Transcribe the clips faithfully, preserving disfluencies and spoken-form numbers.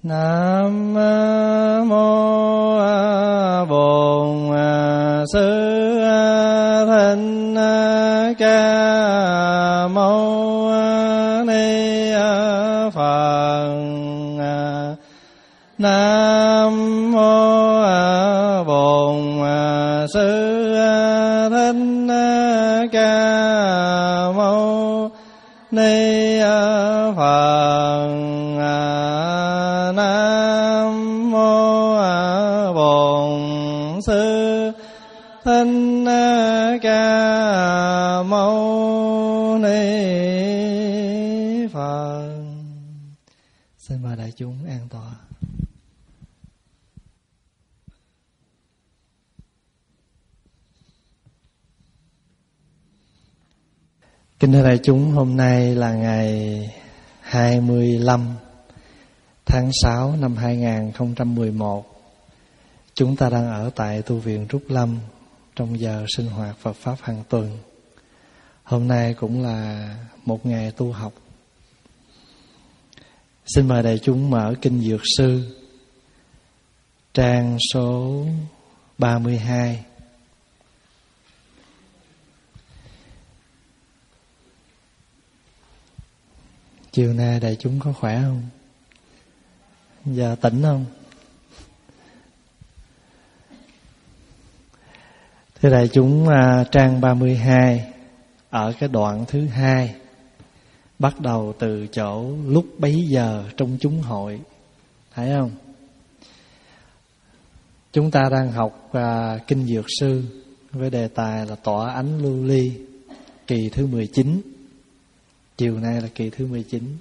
Nam mô Bổn Sư Thích Ca Mâu Ni Phật. Nam mô Bổn Sư Thích Ca Mâu Ni Phật. Nam mô Bổn Sư Thích Ca Mâu Ni Phật. Xin mời đại chúng an tọa. Kính thưa đại chúng, hôm nay là ngày hai mươi lăm tháng sáu năm hai nghìn không trăm mười một. Chúng ta đang ở tại tu viện Trúc Lâm trong giờ sinh hoạt Phật Pháp hàng tuần. Hôm nay cũng là một ngày tu học. Xin mời đại chúng mở Kinh Dược Sư, trang số ba mươi hai. Chiều nay đại chúng có khỏe không? Giờ tỉnh không? Thưa đại chúng, trang ba mươi hai ở cái đoạn thứ hai, bắt đầu từ chỗ lúc bấy giờ trong chúng hội. Thấy không? Chúng ta đang học à, Kinh Dược Sư với đề tài là Tọa Ánh Lưu Ly, kỳ thứ mười chín. Chiều nay là kỳ thứ mười chín.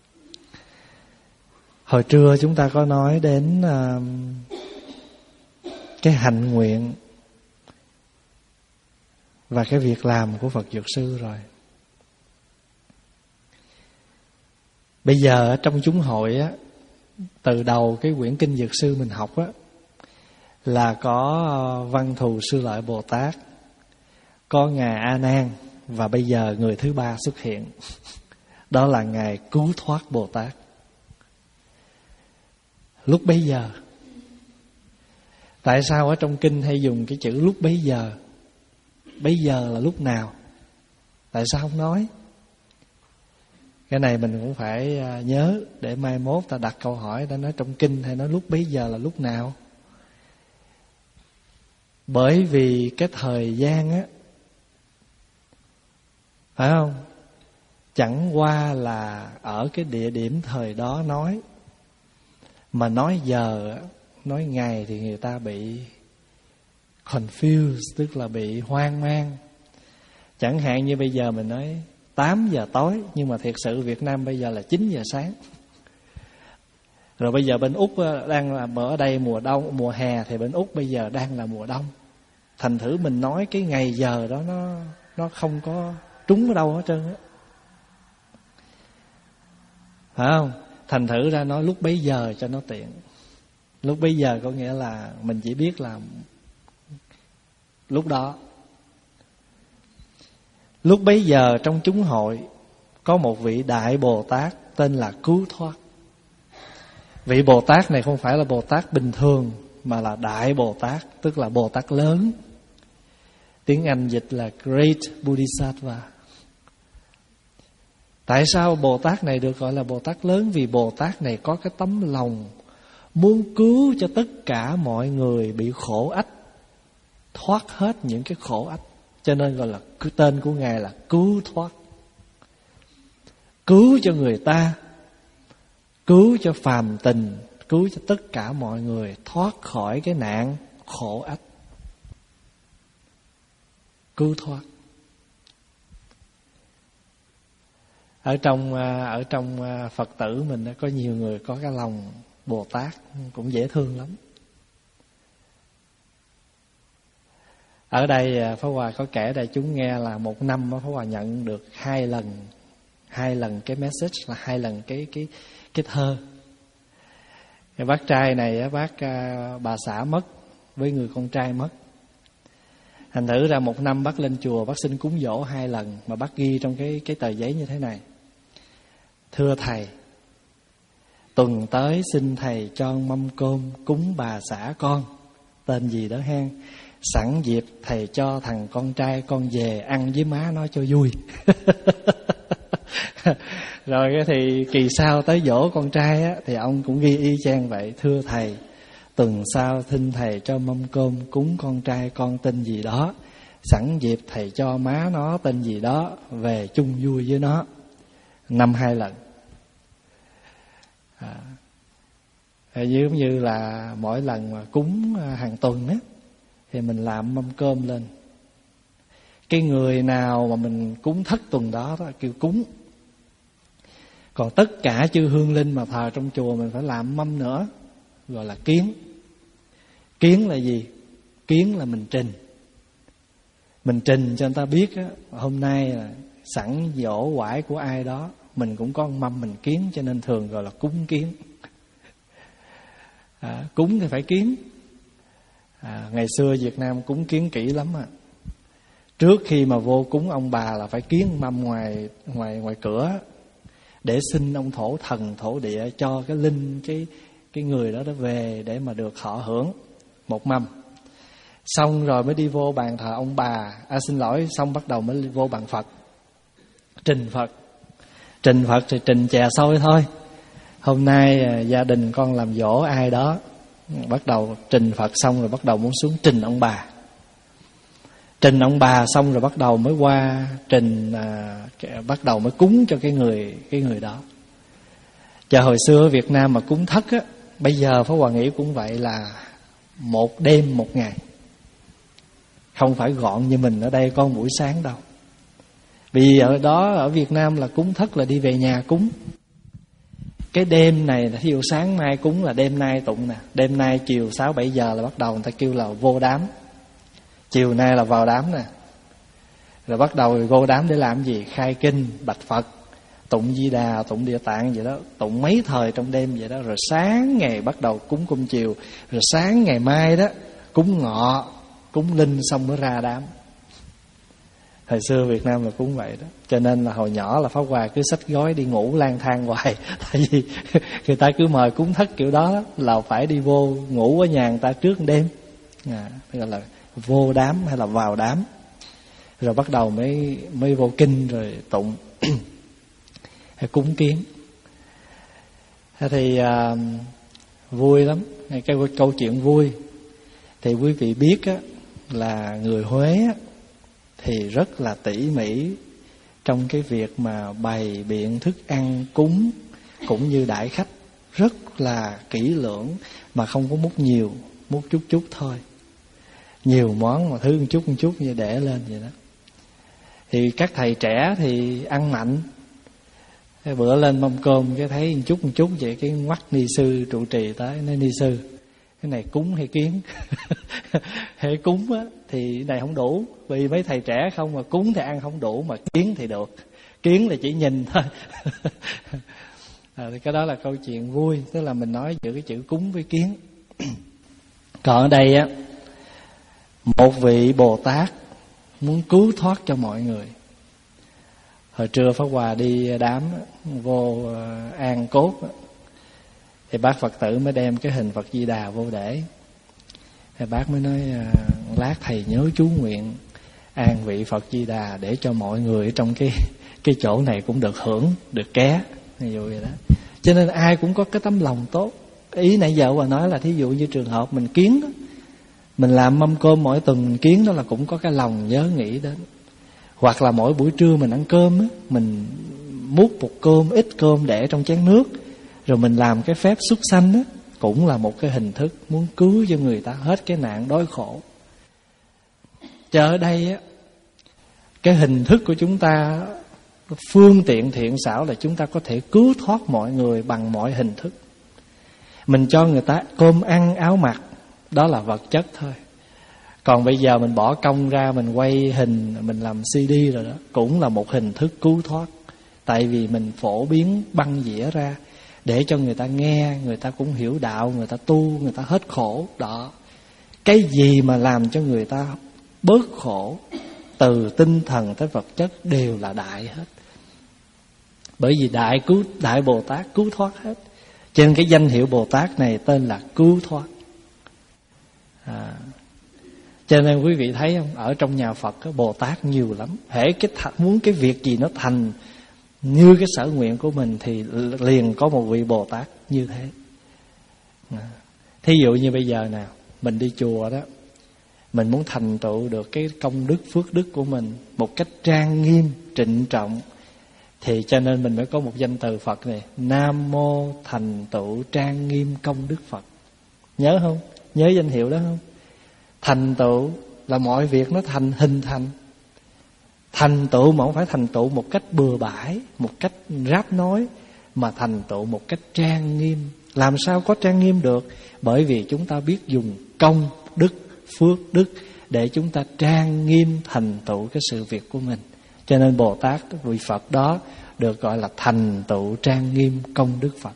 Hồi trưa chúng ta có nói đến uh, cái hạnh nguyện và cái việc làm của Phật Dược Sư rồi. Bây giờ ở trong chúng hội á, từ đầu cái quyển Kinh Dược Sư mình học á, là có Văn Thù Sư Lợi Bồ Tát, có Ngài A Nan, và bây giờ người thứ ba xuất hiện. Đó là Ngài Cứu Thoát Bồ Tát. Lúc bấy giờ. Tại sao ở trong kinh hay dùng cái chữ lúc bấy giờ? Bấy giờ là lúc nào? Tại sao không nói? Cái này mình cũng phải nhớ, để mai mốt ta đặt câu hỏi, ta nói trong kinh hay nói lúc bấy giờ là lúc nào? Bởi vì cái thời gian á, phải không? Chẳng qua là ở cái địa điểm thời đó nói. Mà nói giờ, nói ngày thì người ta bị confused, tức là bị hoang mang. Chẳng hạn như bây giờ mình nói tám giờ tối, nhưng mà thiệt sự Việt Nam bây giờ là chín giờ sáng. Rồi bây giờ bên Úc đang là ở đây mùa đông, mùa hè, thì bên Úc bây giờ đang là mùa đông. Thành thử mình nói cái ngày giờ đó nó nó không có trúng ở đâu hết trơn á, phải không? Thành thử ra nói lúc bấy giờ cho nó tiện. Lúc bấy giờ có nghĩa là mình chỉ biết là lúc đó. Lúc bấy giờ trong chúng hội có một vị Đại Bồ Tát tên là Cứu Thoát. Vị Bồ Tát này không phải là Bồ Tát bình thường, mà là Đại Bồ Tát, tức là Bồ Tát lớn. Tiếng Anh dịch là Great Bodhisattva. Tại sao Bồ Tát này được gọi là Bồ Tát lớn? Vì Bồ Tát này có cái tấm lòng muốn cứu cho tất cả mọi người bị khổ ách, thoát hết những cái khổ ách. Cho nên gọi là, tên của Ngài là Cứu Thoát. Cứu cho người ta, cứu cho phàm tình, cứu cho tất cả mọi người thoát khỏi cái nạn khổ ách. Cứu thoát. Ở trong ở trong Phật tử mình có nhiều người có cái lòng Bồ Tát cũng dễ thương lắm. Ở đây Pháp Hòa có kể đại chúng nghe là một năm Pháp Hòa nhận được hai lần hai lần cái message, là hai lần cái cái cái thơ. Cái bác trai này bác bà xã mất với người con trai mất. Thành thử ra một năm bác lên chùa bác xin cúng dỗ hai lần, mà bác ghi trong cái cái tờ giấy như thế này: thưa thầy, tuần tới xin thầy cho mâm cơm cúng bà xã con, tên gì đó hen. Sẵn dịp thầy cho thằng con trai con về ăn với má nó cho vui. Rồi thì kỳ sau tới dỗ con trai á, thì ông cũng ghi y chang vậy. Thưa thầy, tuần sau xin thầy cho mâm cơm cúng con trai con tên gì đó. Sẵn dịp thầy cho má nó tên gì đó về chung vui với nó. Năm hai lần. À, giống như là mỗi lần mà cúng hàng tuần á, thì mình làm mâm cơm lên. Cái người nào mà mình cúng thất tuần đó, đó kêu cúng. Còn tất cả chư hương linh mà thờ trong chùa mình phải làm mâm nữa, gọi là kiến. Kiến là gì? Kiến là mình trình. Mình trình cho người ta biết á, hôm nay là sẵn dỗ quải của ai đó, mình cũng có mâm mình kiến, cho nên thường gọi là cúng kiến. À, cúng thì phải kiến. À, ngày xưa Việt Nam cúng kiến kỹ lắm à. Trước khi mà vô cúng ông bà là phải kiến mâm ngoài ngoài ngoài cửa, để xin ông thổ thần thổ địa cho cái linh cái cái người đó đó về để mà được họ hưởng một mâm. Xong rồi mới đi vô bàn thờ ông bà. À xin lỗi, xong bắt đầu mới vô bàn Phật. Trình Phật. Trình Phật thì trình chè xôi thôi. Hôm nay à, gia đình con làm dỗ ai đó, bắt đầu trình Phật xong rồi bắt đầu muốn xuống trình ông bà. Trình ông bà xong rồi bắt đầu mới qua trình à, bắt đầu mới cúng cho cái người cái người đó. Và hồi xưa ở Việt Nam mà cúng thất á, bây giờ Pháp Hòa nghĩ cũng vậy, là một đêm một ngày. Không phải gọn như mình ở đây có buổi sáng đâu. Vì ở đó ở Việt Nam là cúng thất là đi về nhà cúng. Cái đêm này là thí dụ sáng mai cúng là đêm nay tụng nè, đêm nay chiều sáu bảy giờ là bắt đầu người ta kêu là vô đám. Chiều nay là vào đám nè. Rồi bắt đầu vô đám để làm gì? Khai kinh, bạch Phật, tụng Di Đà, tụng Địa Tạng vậy đó, tụng mấy thời trong đêm vậy đó. Rồi sáng ngày bắt đầu cúng cơm chiều, rồi sáng ngày mai đó cúng ngọ, cúng linh xong mới ra đám. Hồi xưa Việt Nam là cúng vậy đó. Cho nên là hồi nhỏ là Pháp Hòa cứ xách gói đi ngủ lang thang hoài. Tại vì người ta cứ mời cúng thất kiểu đó là phải đi vô ngủ ở nhà người ta trước đêm. À, gọi là vô đám hay là vào đám. Rồi bắt đầu mới mới vô kinh rồi tụng hay cúng kiến. Thì à, vui lắm. Cái câu chuyện vui thì quý vị biết á, là người Huế á, thì rất là tỉ mỉ trong cái việc mà bày biện thức ăn cúng, cũng như đãi khách, rất là kỹ lưỡng, mà không có múc nhiều, múc chút chút thôi. Nhiều món mà thứ một chút một chút như để lên vậy đó. Thì các thầy trẻ thì ăn mạnh. Cái bữa lên mâm cơm cái thấy một chút một chút vậy, cái ngoắt ni sư trụ trì tới, nói ni sư cái này cúng hay kiến? Hệ cúng á thì cái này không đủ, vì mấy thầy trẻ không mà cúng thì ăn không đủ, mà kiến thì được. Kiến là chỉ nhìn thôi. À, thì cái đó là câu chuyện vui, tức là mình nói giữa cái chữ cúng với kiến. Còn ở đây á, một vị Bồ Tát muốn cứu thoát cho mọi người. Hồi trưa Pháp Hòa đi đám vô an cốt, thì bác Phật tử mới đem cái hình Phật Di Đà vô để. Thì bác mới nói lát thầy nhớ chú nguyện an vị Phật Di Đà để cho mọi người trong cái cái chỗ này cũng được hưởng, được ké, ví dụ vậy đó. Cho nên ai cũng có cái tấm lòng tốt. Ý nãy giờ Hòa nói là thí dụ như trường hợp mình kiến đó, mình làm mâm cơm mỗi tuần mình kiến đó là cũng có cái lòng nhớ nghĩ đến. Hoặc là mỗi buổi trưa mình ăn cơm á, mình múc một cơm, ít cơm để trong chén nước, rồi mình làm cái phép súc sanh á, cũng là một cái hình thức muốn cứu cho người ta hết cái nạn đói khổ. Cho ở đây á, cái hình thức của chúng ta, phương tiện thiện xảo là chúng ta có thể cứu thoát mọi người bằng mọi hình thức. Mình cho người ta cơm ăn áo mặc, đó là vật chất thôi. Còn bây giờ mình bỏ công ra, mình quay hình, mình làm xê đê rồi đó, cũng là một hình thức cứu thoát. Tại vì mình phổ biến băng dĩa ra để cho người ta nghe, người ta cũng hiểu đạo, người ta tu, người ta hết khổ. Đó, cái gì mà làm cho người ta bớt khổ, từ tinh thần tới vật chất, đều là đại hết. Bởi vì đại cứu đại Bồ Tát cứu thoát hết. Cho nên cái danh hiệu Bồ Tát này tên là cứu thoát. à, Cho nên quý vị thấy không, ở trong nhà Phật Bồ Tát nhiều lắm. Hễ cái th- muốn cái việc gì nó thành như cái sở nguyện của mình thì liền có một vị Bồ Tát như thế. à. Thí dụ như bây giờ nào, mình đi chùa đó, mình muốn thành tựu được cái công đức phước đức của mình một cách trang nghiêm, trịnh trọng, thì cho nên mình mới có một danh từ Phật này: Nam Mô thành tựu trang nghiêm công đức Phật. Nhớ không? Nhớ danh hiệu đó không? Thành tựu là mọi việc nó thành hình thành. Thành tựu mà không phải thành tựu một cách bừa bãi, một cách ráp nói, mà thành tựu một cách trang nghiêm. Làm sao có trang nghiêm được? Bởi vì chúng ta biết dùng công đức, phước đức để chúng ta trang nghiêm thành tựu cái sự việc của mình. Cho nên Bồ Tát, vị Phật đó được gọi là thành tựu trang nghiêm công đức Phật.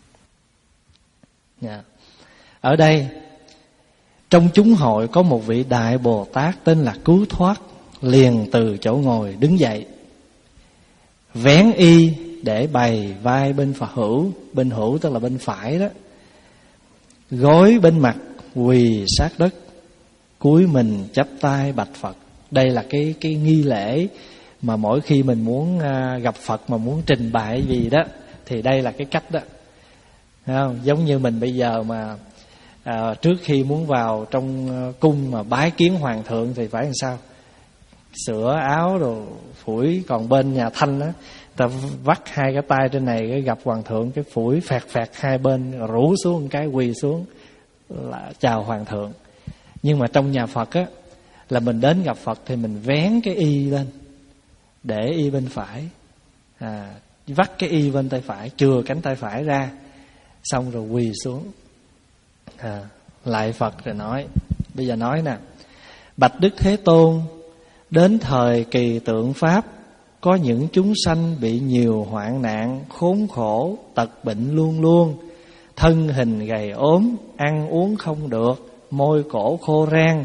yeah. Ở đây trong chúng hội có một vị Đại Bồ Tát tên là Cứu Thoát, liền từ chỗ ngồi đứng dậy, vén y để bày vai bên Phật hữu. Bên hữu tức là bên phải đó. Gối bên mặt, quỳ sát đất, cúi mình chắp tay bạch Phật. Đây là cái cái nghi lễ mà mỗi khi mình muốn gặp Phật mà muốn trình bày gì đó thì đây là cái cách đó. Thấy không? Giống như mình bây giờ mà à, trước khi muốn vào trong cung mà bái kiến hoàng thượng thì phải làm sao? Sửa áo rồi phủi. Còn bên nhà Thanh á, ta vắt hai cái tay trên này, cái gặp hoàng thượng cái phủi phẹt phẹt hai bên, rủ xuống một cái quỳ xuống là chào hoàng thượng. Nhưng mà trong nhà Phật á, là mình đến gặp Phật thì mình vén cái y lên, để y bên phải, à, vắt cái y bên tay phải, chừa cánh tay phải ra, xong rồi quỳ xuống, à, lại Phật rồi nói. Bây giờ nói nè: Bạch Đức Thế Tôn, đến thời kỳ tượng Pháp, có những chúng sanh bị nhiều hoạn nạn, khốn khổ, tật bệnh luôn luôn, thân hình gầy ốm, ăn uống không được, môi cổ khô rang.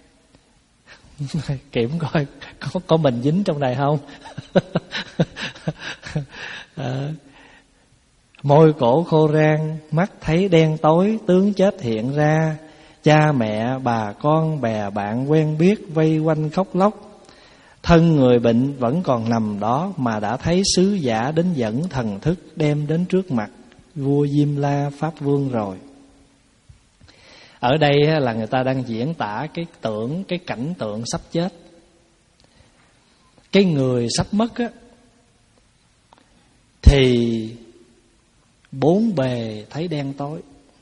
Kiểm coi có, có mình dính trong này không? à, môi cổ khô rang, mắt thấy đen tối, tướng chết hiện ra, cha mẹ bà con bè bạn quen biết vây quanh khóc lóc. Thân người bệnh vẫn còn nằm đó mà đã thấy sứ giả đến dẫn thần thức đem đến trước mặt vua Diêm La Pháp Vương rồi. Ở đây là người ta đang diễn tả cái tượng, cái cảnh tượng sắp chết. Cái người sắp mất á, thì bốn bề thấy đen tối.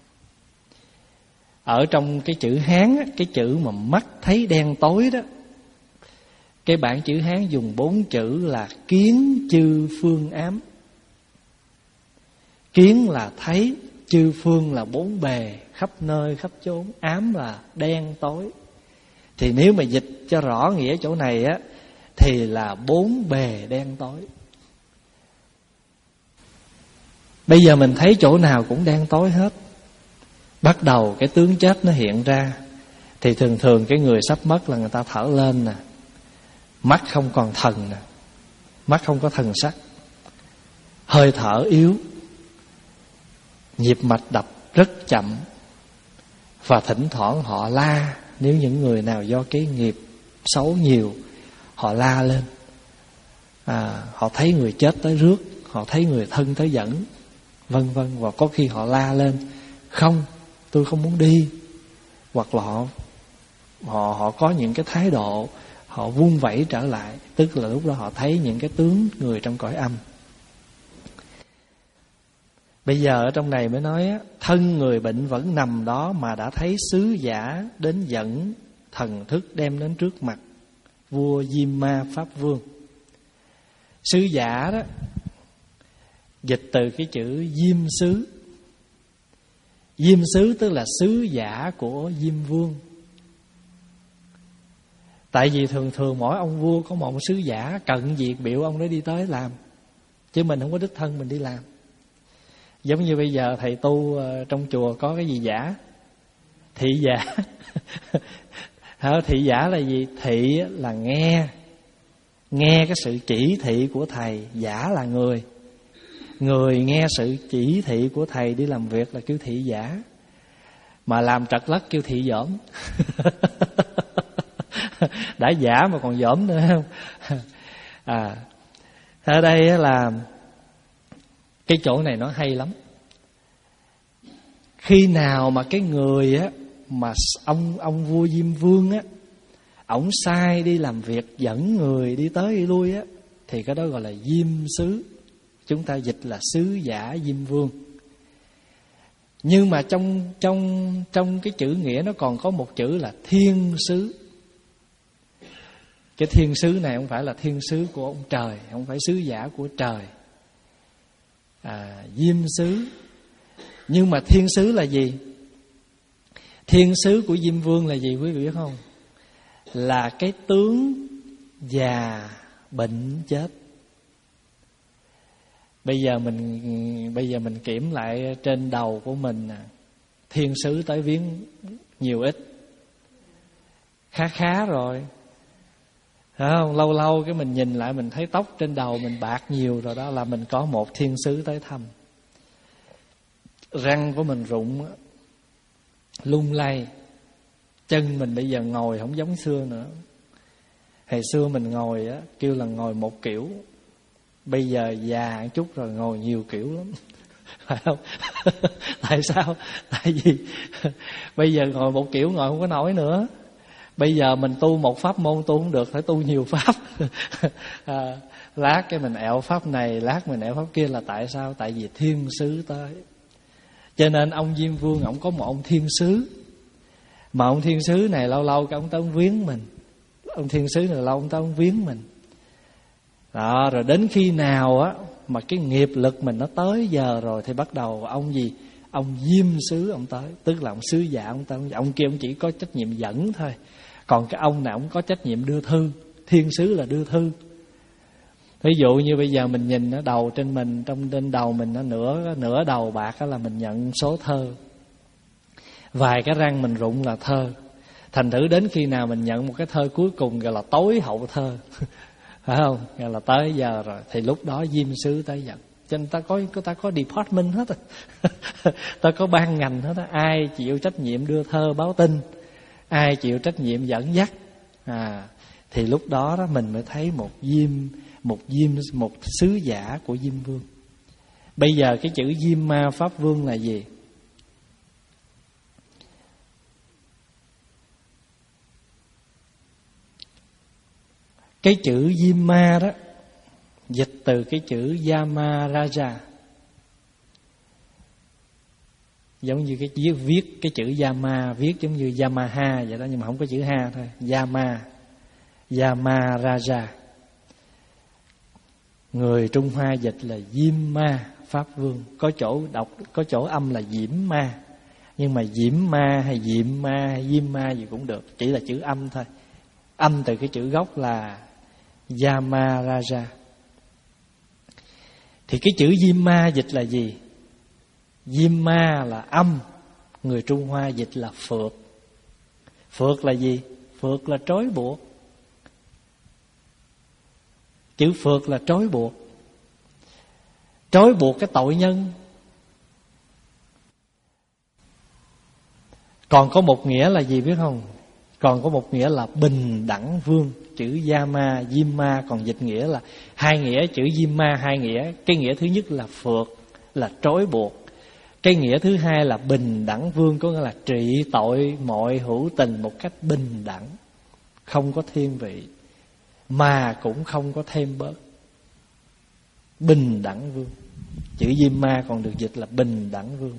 Ở trong cái chữ Hán á, cái chữ mà mắt thấy đen tối đó, cái bản chữ Hán dùng bốn chữ là kiến chư phương ám. Kiến là thấy, chư phương là bốn bề, khắp nơi khắp chốn, ám là đen tối. Thì nếu mà dịch cho rõ nghĩa chỗ này á, thì là bốn bề đen tối. Bây giờ mình thấy chỗ nào cũng đen tối hết. Bắt đầu cái tướng chết nó hiện ra, thì thường thường cái người sắp mất là người ta thở lên nè, mắt không còn thần nè, mắt không có thần sắc, hơi thở yếu, nhịp mạch đập rất chậm, và thỉnh thoảng họ la. Nếu những người nào do cái nghiệp xấu nhiều, họ la lên, à, họ thấy người chết tới rước, họ thấy người thân tới dẫn, vân vân. Và có khi họ la lên: không, tôi không muốn đi. Hoặc là họ họ họ có những cái thái độ họ vung vẩy trở lại, tức là lúc đó họ thấy những cái tướng người trong cõi âm. Bây giờ ở trong này mới nói á, thân người bệnh vẫn nằm đó mà đã thấy sứ giả đến dẫn thần thức đem đến trước mặt vua Diêm Ma Pháp Vương. Sứ giả đó dịch từ cái chữ Diêm Sứ. Diêm Sứ tức là sứ giả của Diêm Vương. Tại vì thường thường mỗi ông vua có một sứ giả cận việc biểu ông đó đi tới làm, chứ mình không có đích thân mình đi làm. Giống như bây giờ thầy tu trong chùa có cái gì giả? Thị giả. Thị giả là gì? Thị là nghe, nghe cái sự chỉ thị của thầy, giả là người. Người nghe sự chỉ thị của thầy đi làm việc là kêu thị giả, mà làm trật lất kêu thị dỏm. Đã giả mà còn dỏm nữa không? À, ở đây là cái chỗ này nó hay lắm. Khi nào mà cái người á, mà ông ông vua Diêm Vương á, ổng sai đi làm việc dẫn người đi tới đi lui á, thì cái đó gọi là diêm sứ. Chúng ta dịch là sứ giả Diêm Vương. Nhưng mà trong trong trong cái chữ nghĩa nó còn có một chữ là thiên sứ. Cái thiên sứ này không phải là thiên sứ của ông trời, không phải sứ giả của trời. À, diêm sứ. Nhưng mà thiên sứ là gì? Thiên sứ của Diêm Vương là gì quý vị biết không? Là cái tướng già bệnh chết. Bây giờ mình bây giờ mình kiểm lại trên đầu của mình nè, thiên sứ tới viếng nhiều ít, khá khá rồi, phải không? Lâu lâu cái mình nhìn lại mình thấy tóc trên đầu mình bạc nhiều rồi, đó là mình có một thiên sứ tới thăm. Răng của mình rụng lung lay, chân mình bây giờ ngồi không giống xưa nữa. Hồi xưa mình ngồi á kêu là ngồi một kiểu, bây giờ già chút rồi ngồi nhiều kiểu lắm. Phải không? Tại sao? Tại vì bây giờ ngồi một kiểu ngồi không có nổi nữa. Bây giờ mình tu một pháp môn tu không được, phải tu nhiều pháp. À, lát cái mình ẹo pháp này, lát mình ẹo pháp kia, là tại sao? Tại vì thiên sứ tới. Cho nên ông Diêm Vương ổng có một ông thiên sứ, mà ông thiên sứ này lâu lâu cái ông tới ông viếng mình. Ông thiên sứ này lâu ông tới ông viếng mình. Đó, rồi đến khi nào á mà cái nghiệp lực mình nó tới giờ rồi thì bắt đầu ông gì? Ông Diêm sứ ông tới, tức là ông sứ giả ông tới. Ông kia ông chỉ có trách nhiệm dẫn thôi, còn cái ông này ông có trách nhiệm đưa thư. Thiên sứ là đưa thư. Ví dụ như bây giờ mình nhìn ở đầu trên mình, trong trên đầu mình nó nửa nửa đầu bạc đó là mình nhận số thơ, vài cái răng mình rụng là thơ. Thành thử đến khi nào mình nhận một cái thơ cuối cùng gọi là tối hậu thơ, phải không? Gọi là tới giờ rồi thì lúc đó Diêm sứ tới nhận. Cho nên ta có ta có department hết rồi. Ta có ban ngành hết á. Ai chịu trách nhiệm đưa thơ báo tin, ai chịu trách nhiệm dẫn dắt, à thì lúc đó đó mình mới thấy một diêm một diêm một sứ giả của Diêm Vương. Bây giờ cái chữ Diêm Ma Pháp Vương là gì? Cái chữ Diêm Ma đó dịch từ cái chữ Yamaraja, giống như cái viết viết cái chữ Yama viết giống như Yamaha vậy đó, nhưng mà không có chữ ha thôi. Yama, Yamaraja. Người Trung Hoa dịch là Diêm Ma Pháp Vương. Có chỗ đọc, có chỗ âm là Diễm Ma, nhưng mà Diễm Ma hay Diệm Ma hay Diêm Ma gì cũng được, chỉ là chữ âm thôi. Âm từ cái chữ gốc là Yamaraja. Thì cái chữ Diêm Ma dịch là gì? Diêm Ma là âm, người Trung Hoa dịch là phược. Phược là gì? Phược là trói buộc. Chữ phược là trói buộc. Trói buộc cái tội nhân. Còn có một nghĩa là gì biết không? Còn có một nghĩa là bình đẳng vương. Chữ Yama, Diêm Ma còn dịch nghĩa là hai nghĩa. Chữ Diêm Ma hai nghĩa. Cái nghĩa thứ nhất là phược, là trói buộc. Cái nghĩa thứ hai là bình đẳng vương, có nghĩa là trị tội mọi hữu tình một cách bình đẳng, không có thiên vị mà cũng không có thêm bớt. Bình đẳng vương. Chữ Diêm Ma còn được dịch là bình đẳng vương.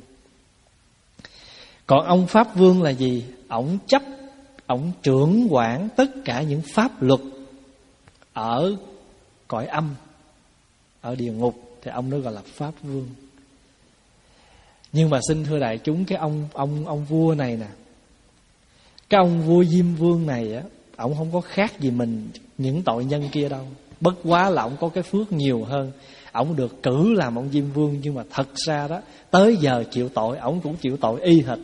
Còn ông Pháp Vương là gì? Ổng chấp, ổng trưởng quản tất cả những pháp luật ở cõi âm, ở địa ngục, thì ông đó gọi là Pháp Vương. Nhưng mà xin thưa đại chúng, cái ông ông ông vua này nè, cái ông vua Diêm Vương này á, ổng không có khác gì mình những tội nhân kia đâu. Bất quá là ổng có cái phước nhiều hơn. Ổng được cử làm ông Diêm Vương, nhưng mà thật ra đó, tới giờ chịu tội ổng cũng chịu tội y hệt.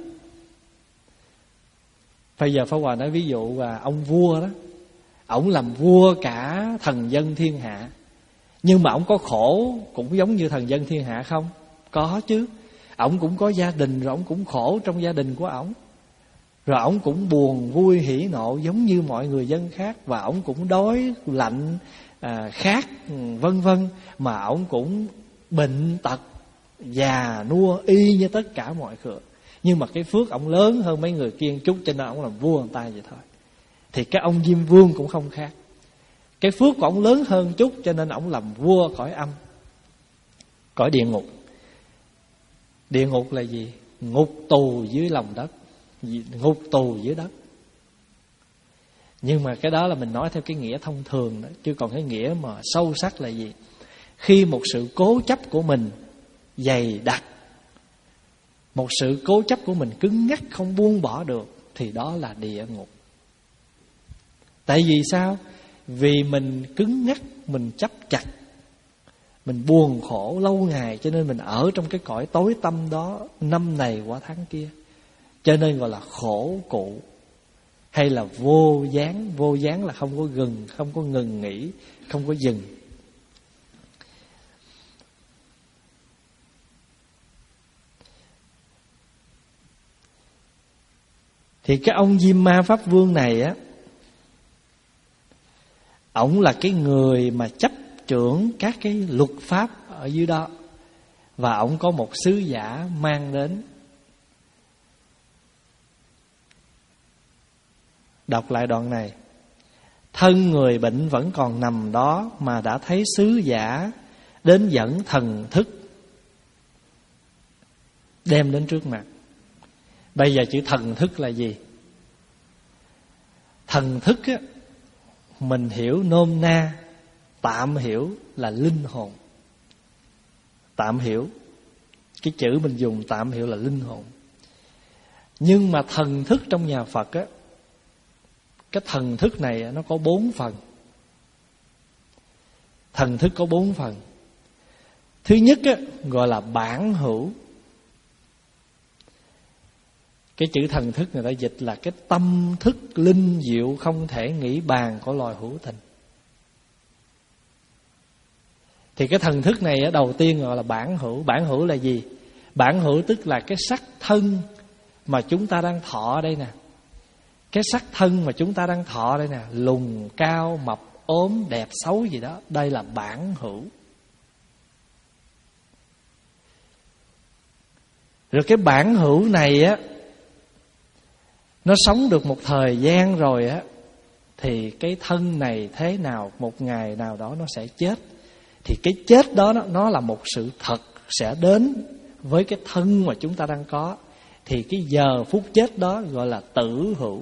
Bây giờ Pháp Hòa nói ví dụ là ông vua đó, ổng làm vua cả thần dân thiên hạ, Nhưng mà ông có khổ cũng giống như thần dân thiên hạ không? Có chứ. Ông cũng có gia đình, rồi ông cũng khổ trong gia đình của ông. Rồi ông cũng buồn vui hỉ nộ giống như mọi người dân khác. Và ông cũng đói lạnh à, khát vân vân. Mà ông cũng bệnh tật già nua y như tất cả mọi người. Nhưng mà cái phước ông lớn hơn mấy người kia chút, cho nên ông làm vua người ta vậy thôi. Thì cái ông Diêm Vương cũng không khác. Cái phước của ông lớn hơn chút, cho nên ông làm vua cõi âm, cõi địa ngục. Địa ngục là gì? Ngục tù dưới lòng đất, ngục tù dưới đất. Nhưng mà cái đó là mình nói theo cái nghĩa thông thường đó, chứ còn cái nghĩa mà sâu sắc là gì? Khi một sự cố chấp của mình dày đặc, một sự cố chấp của mình cứng ngắc không buông bỏ được, thì đó là địa ngục. Tại vì sao? Vì mình cứng ngắc, mình chấp chặt, mình buồn khổ lâu ngày, cho nên mình ở trong cái cõi tối tăm đó năm này qua tháng kia. Cho nên gọi là khổ cụ, hay là vô gián. Vô gián là không có ngừng, không có ngừng nghỉ, không có dừng. Thì cái ông Diêm Ma Pháp Vương này á, ổng là cái người mà chấp trưởng các cái luật pháp ở dưới đó. Và ổng có một sứ giả mang đến. Đọc lại đoạn này. Thân người bệnh vẫn còn nằm đó, mà đã thấy sứ giả đến dẫn thần thức đem đến trước mặt. Bây giờ chữ thần thức là gì? Thần thức á, mình hiểu nôm na, tạm hiểu là linh hồn. Tạm hiểu, cái chữ mình dùng tạm hiểu là linh hồn. Nhưng mà thần thức trong nhà Phật á, cái thần thức này nó có bốn phần. Thần thức có bốn phần. Thứ nhất á, gọi là bản hữu. Cái chữ thần thức người ta dịch là cái tâm thức linh diệu không thể nghĩ bàn của loài hữu tình. Thì cái thần thức này đầu tiên gọi là bản hữu. Bản hữu là gì? Bản hữu tức là cái sắc thân mà chúng ta đang thọ đây nè. Cái sắc thân mà chúng ta đang thọ đây nè, lùn, cao, mập, ốm, đẹp, xấu gì đó, đây là bản hữu. Rồi cái bản hữu này á, nó sống được một thời gian rồi á, thì cái thân này thế nào một ngày nào đó nó sẽ chết. Thì cái chết đó nó là một sự thật sẽ đến với cái thân mà chúng ta đang có. Thì cái giờ phút chết đó gọi là tử hữu.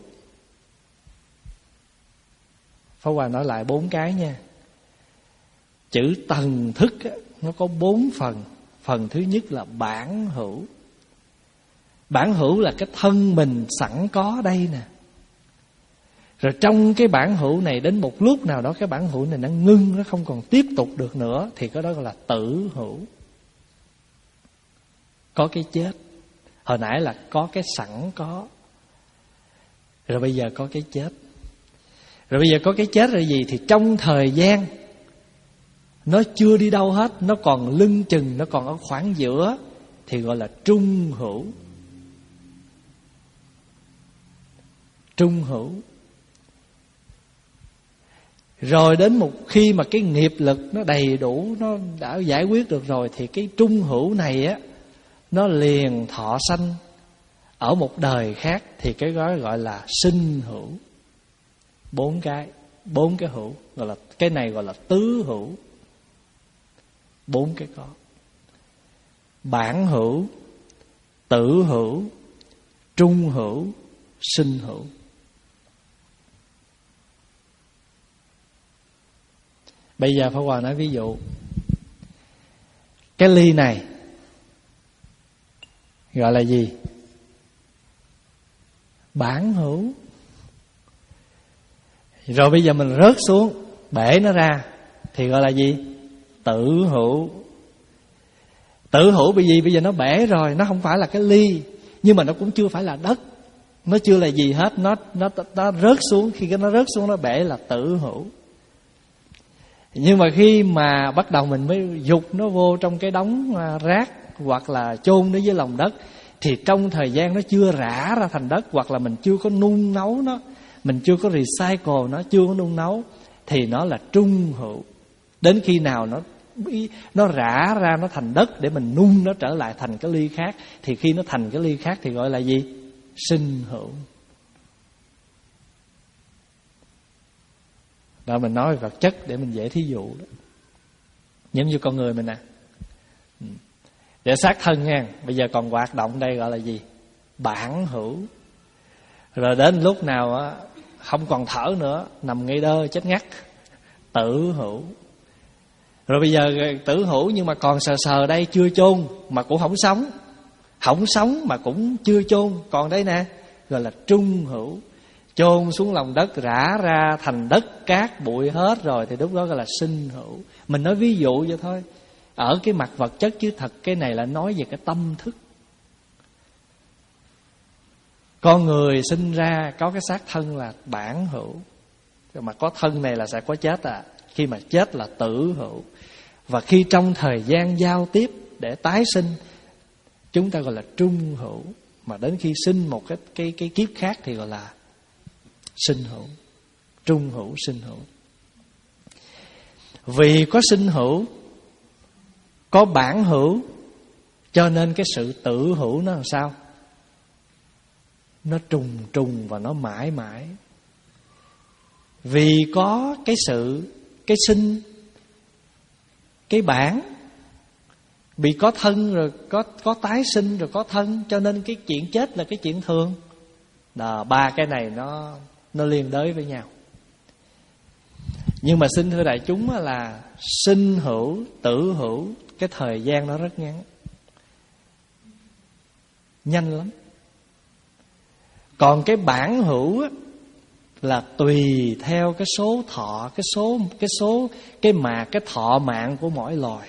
Pháp Hòa nói lại bốn cái nha. Chữ thần thức á, nó có bốn phần. Phần thứ nhất là bản hữu. Bản hữu là cái thân mình sẵn có đây nè. Rồi trong cái bản hữu này đến một lúc nào đó cái bản hữu này nó ngưng, nó không còn tiếp tục được nữa, thì cái đó gọi là tử hữu. Có cái chết. Hồi nãy là có cái sẵn có, rồi bây giờ có cái chết. Rồi bây giờ có cái chết là gì? Thì trong thời gian nó chưa đi đâu hết, nó còn lưng chừng, nó còn ở khoảng giữa, thì gọi là trung hữu. Trung hữu. Rồi đến một khi mà cái nghiệp lực nó đầy đủ, nó đã giải quyết được rồi, thì cái trung hữu này á, nó liền thọ sanh ở một đời khác, thì cái gói gọi là sinh hữu. Bốn cái, bốn cái hữu, gọi là cái này gọi là tứ hữu. Bốn cái có. Bản hữu, tử hữu, trung hữu, sinh hữu. Bây giờ Pháp Hòa nói ví dụ. Cái ly này gọi là gì? Bản hữu. Rồi bây giờ mình rớt xuống, bể nó ra, thì gọi là gì? Tử hữu. Tử hữu bởi vì bây giờ nó bể rồi, nó không phải là cái ly, nhưng mà nó cũng chưa phải là đất, nó chưa là gì hết, nó nó nó rớt xuống. Khi cái nó rớt xuống nó bể là tử hữu. Nhưng mà khi mà bắt đầu mình mới dục nó vô trong cái đống rác hoặc là chôn nó dưới lòng đất, thì trong thời gian nó chưa rã ra thành đất, hoặc là mình chưa có nung nấu nó, mình chưa có recycle nó, chưa có nung nấu, thì nó là trung hữu. Đến khi nào nó nó rã ra, nó thành đất để mình nung nó trở lại thành cái ly khác, thì khi nó thành cái ly khác thì gọi là gì? Sinh hữu. Đó, mình nói về vật chất để mình dễ thí dụ đó. Giống như con người mình nè, để xác thân nha, bây giờ còn hoạt động đây gọi là gì? Bản hữu. Rồi đến lúc nào á không còn thở nữa, nằm ngay đơ chết ngắt, tử hữu. Rồi bây giờ tử hữu nhưng mà còn sờ sờ đây, chưa chôn mà cũng không sống, không sống mà cũng chưa chôn, còn đây nè, gọi là trung hữu. Chôn xuống lòng đất, rã ra thành đất cát bụi hết rồi, thì lúc đó gọi là sinh hữu. Mình nói ví dụ vậy thôi, ở cái mặt vật chất, chứ thật cái này là nói về cái tâm thức. Con người sinh ra có cái xác thân là bản hữu, mà có thân này là sẽ có chết à. Khi mà chết là tử hữu. Và khi trong thời gian giao tiếp để tái sinh, chúng ta gọi là trung hữu. Mà đến khi sinh một cái, cái, cái kiếp khác thì gọi là sinh hữu. Trung hữu, sinh hữu. Vì có sinh hữu, có bản hữu, cho nên cái sự tử hữu nó làm sao? Nó trùng trùng và nó mãi mãi. Vì có cái sự, cái sinh, cái bản, vì có thân rồi có, có tái sinh rồi có thân, cho nên cái chuyện chết là cái chuyện thường. Đó, ba cái này nó, nó liên đới với nhau. Nhưng mà xin thưa đại chúng là sinh hữu, tử hữu, cái thời gian nó rất ngắn, nhanh lắm. Còn cái bản hữu á, là tùy theo cái số thọ, cái số cái số cái mà cái thọ mạng của mỗi loài.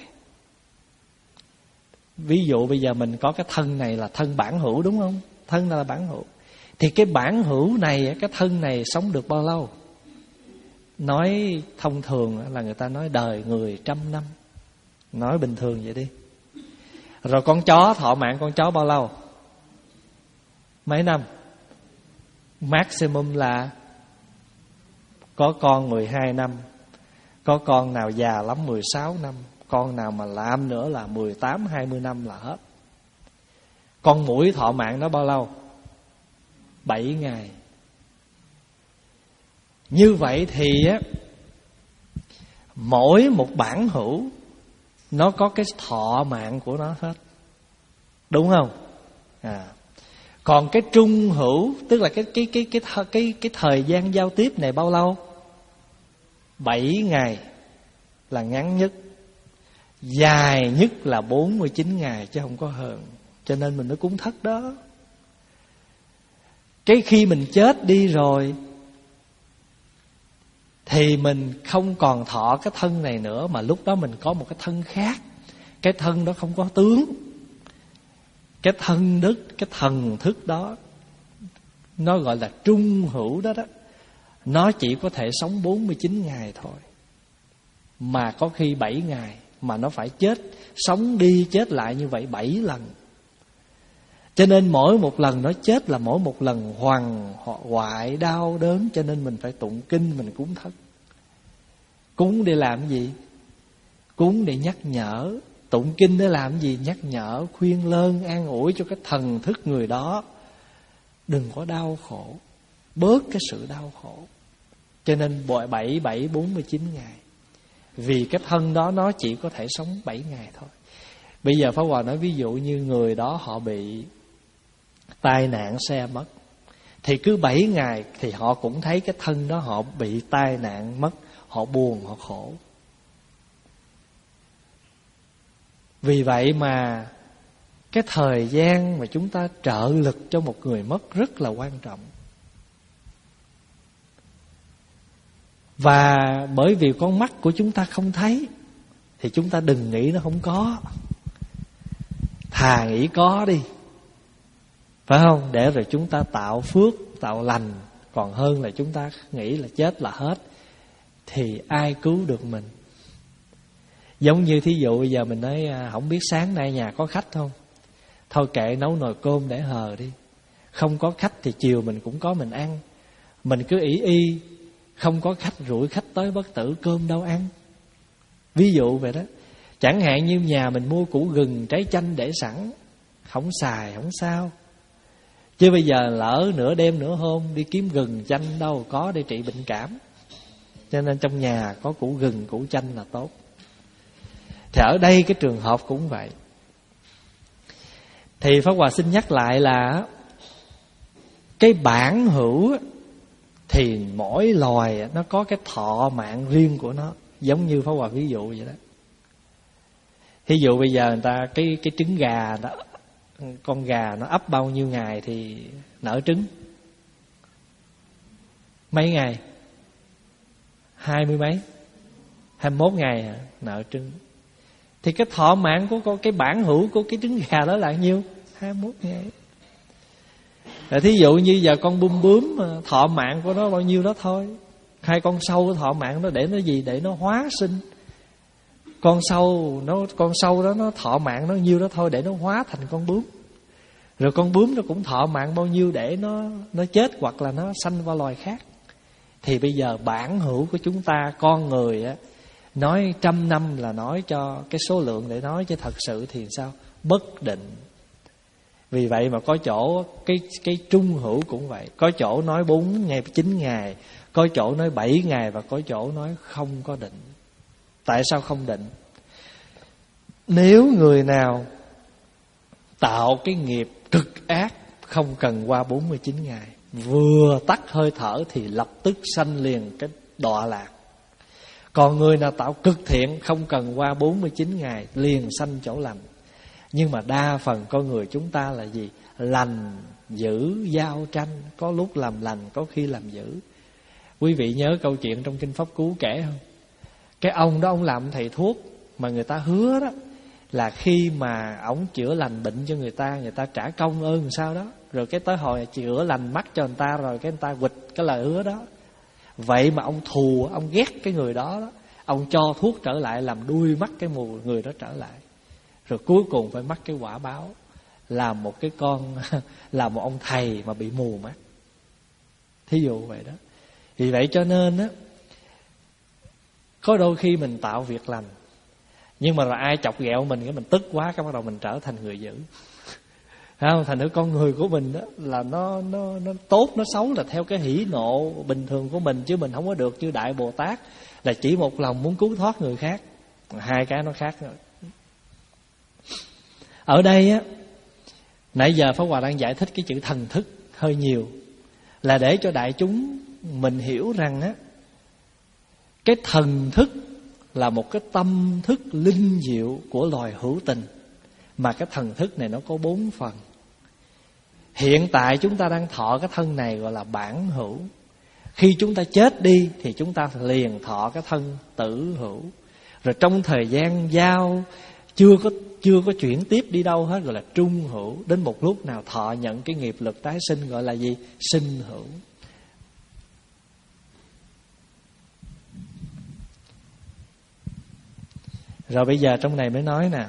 Ví dụ bây giờ mình có cái thân này là thân bản hữu, đúng không? Thân là bản hữu. Thì cái bản hữu này, cái thân này sống được bao lâu? Nói thông thường là người ta nói đời người trăm năm. Nói bình thường vậy đi. Rồi con chó, thọ mạng con chó bao lâu? Mấy năm? Maximum là có con mười hai năm, có con nào già lắm mười sáu năm, con nào mà làm nữa là mười tám, hai mươi năm là hết. Con muỗi thọ mạng nó bao lâu? bảy ngày. Như vậy thì á, mỗi một bản hữu nó có cái thọ mạng của nó hết, đúng không? À. Còn cái trung hữu, tức là cái cái cái cái cái cái, cái thời gian giao tiếp này bao lâu? bảy ngày là ngắn nhất, dài nhất là bốn mươi chín ngày chứ không có hơn. Cho nên mình mới cúng thất đó. Cái khi mình chết đi rồi thì mình không còn thọ cái thân này nữa, mà lúc đó mình có một cái thân khác. Cái thân đó không có tướng. Cái thân đức, cái thần thức đó, nó gọi là trung hữu đó đó. Nó chỉ có thể sống bốn mươi chín ngày thôi, mà có khi bảy ngày, mà nó phải chết, sống đi chết lại như vậy bảy lần. Cho nên mỗi một lần nó chết là mỗi một lần hoàng hoại đau đớn. Cho nên mình phải tụng kinh, mình cúng thất. Cúng để làm gì? Cúng để nhắc nhở. Tụng kinh để làm gì? Nhắc nhở, khuyên lơn, an ủi cho cái thần thức người đó đừng có đau khổ, bớt cái sự đau khổ. Cho nên bảy bảy bốn mươi chín ngày. Vì cái thân đó nó chỉ có thể sống bảy ngày thôi. Bây giờ Pháp Hòa nói ví dụ như người đó họ bị tai nạn xe mất, thì cứ bảy ngày thì họ cũng thấy cái thân đó họ bị tai nạn mất, họ buồn, họ khổ. Vì vậy mà cái thời gian mà chúng ta trợ lực cho một người mất rất là quan trọng. Và bởi vì con mắt của chúng ta không thấy thì chúng ta đừng nghĩ nó không có, thà nghĩ có đi, phải không? Để rồi chúng ta tạo phước, tạo lành, còn hơn là chúng ta nghĩ là chết là hết. Thì ai cứu được mình? Giống như thí dụ bây giờ mình nói không biết sáng nay nhà có khách không, thôi kệ nấu nồi cơm để hờ đi. Không có khách thì chiều mình cũng có mình ăn. Mình cứ ỷ y không có khách, rủi khách tới bất tử, cơm đâu ăn. Ví dụ vậy đó. Chẳng hạn như nhà mình mua củ gừng, trái chanh để sẵn, không xài không sao. Chứ bây giờ lỡ nửa đêm nửa hôm đi kiếm gừng chanh đâu có để trị bệnh cảm. Cho nên trong nhà có củ gừng, củ chanh là tốt. Thì ở đây cái trường hợp cũng vậy. Thì Pháp Hòa xin nhắc lại là cái bản hữu thì mỗi loài nó có cái thọ mạng riêng của nó. Giống như Pháp Hòa ví dụ vậy đó. Thí dụ bây giờ người ta cái cái trứng gà đó, con gà nó ấp bao nhiêu ngày thì nở trứng? Mấy ngày? Hai mươi mấy? Hai mươi mốt ngày hả? Nở trứng. Thì cái thọ mạng của cái bản hữu của cái trứng gà đó là nhiêu? Hai mươi mốt ngày. Rồi thí dụ như giờ con bươm bướm thọ mạng của nó bao nhiêu đó thôi. Hai con sâu thọ mạng nó để nó gì? Để nó hóa sinh. Con sâu nó con sâu đó nó thọ mạng nó nhiêu đó thôi để nó hóa thành con bướm. Rồi con bướm nó cũng thọ mạng bao nhiêu để nó nó chết hoặc là nó sanh qua loài khác. Thì bây giờ bản hữu của chúng ta con người á, nói trăm năm là nói cho cái số lượng để nói, chứ thật sự thì sao? Bất định. Vì vậy mà có chỗ cái cái trung hữu cũng vậy, có chỗ nói bốn ngày chín ngày, có chỗ nói bảy ngày và có chỗ nói không có định. Tại sao không định? Nếu người nào tạo cái nghiệp cực ác không cần qua bốn mươi chín ngày, vừa tắt hơi thở thì lập tức sanh liền cái đọa lạc. Còn người nào tạo cực thiện không cần qua bốn mươi chín ngày liền sanh chỗ lành. Nhưng mà đa phần con người chúng ta là gì? Lành dữ giao tranh, có lúc làm lành có khi làm dữ. Quý vị nhớ câu chuyện trong Kinh Pháp Cú kể không? Cái ông đó ông làm thầy thuốc mà người ta hứa đó là khi mà ông chữa lành bệnh cho người ta, người ta trả công ơn làm sao đó. Rồi cái tới hồi chữa lành mắt cho người ta rồi cái người ta quỵt cái lời hứa đó. Vậy mà ông thù, ông ghét cái người đó đó. Ông cho thuốc trở lại làm đuôi mắt cái mù người đó trở lại. Rồi cuối cùng phải mắc cái quả báo là một cái con là một ông thầy mà bị mù mắt. Thí dụ vậy đó. Vì vậy cho nên á, có đôi khi mình tạo việc lành, nhưng mà rồi ai chọc ghẹo mình, cái mình tức quá, cái bắt đầu mình trở thành người dữ. Không? Thành thử con người của mình đó là nó, nó, nó tốt, nó xấu là theo cái hỉ nộ bình thường của mình. Chứ mình không có được như Đại Bồ Tát là chỉ một lòng muốn cứu thoát người khác. Hai cái nó khác rồi. Ở đây á, nãy giờ Pháp Hòa đang giải thích cái chữ thần thức hơi nhiều, là để cho đại chúng mình hiểu rằng á, cái thần thức là một cái tâm thức linh diệu của loài hữu tình. Mà cái thần thức này nó có bốn phần. Hiện tại chúng ta đang thọ cái thân này gọi là bản hữu. Khi chúng ta chết đi thì chúng ta liền thọ cái thân tử hữu. Rồi trong thời gian giao chưa có chưa có chuyển tiếp đi đâu hết gọi là trung hữu. Đến một lúc nào thọ nhận cái nghiệp lực tái sinh gọi là gì? Sinh hữu. Rồi bây giờ trong này mới nói nào.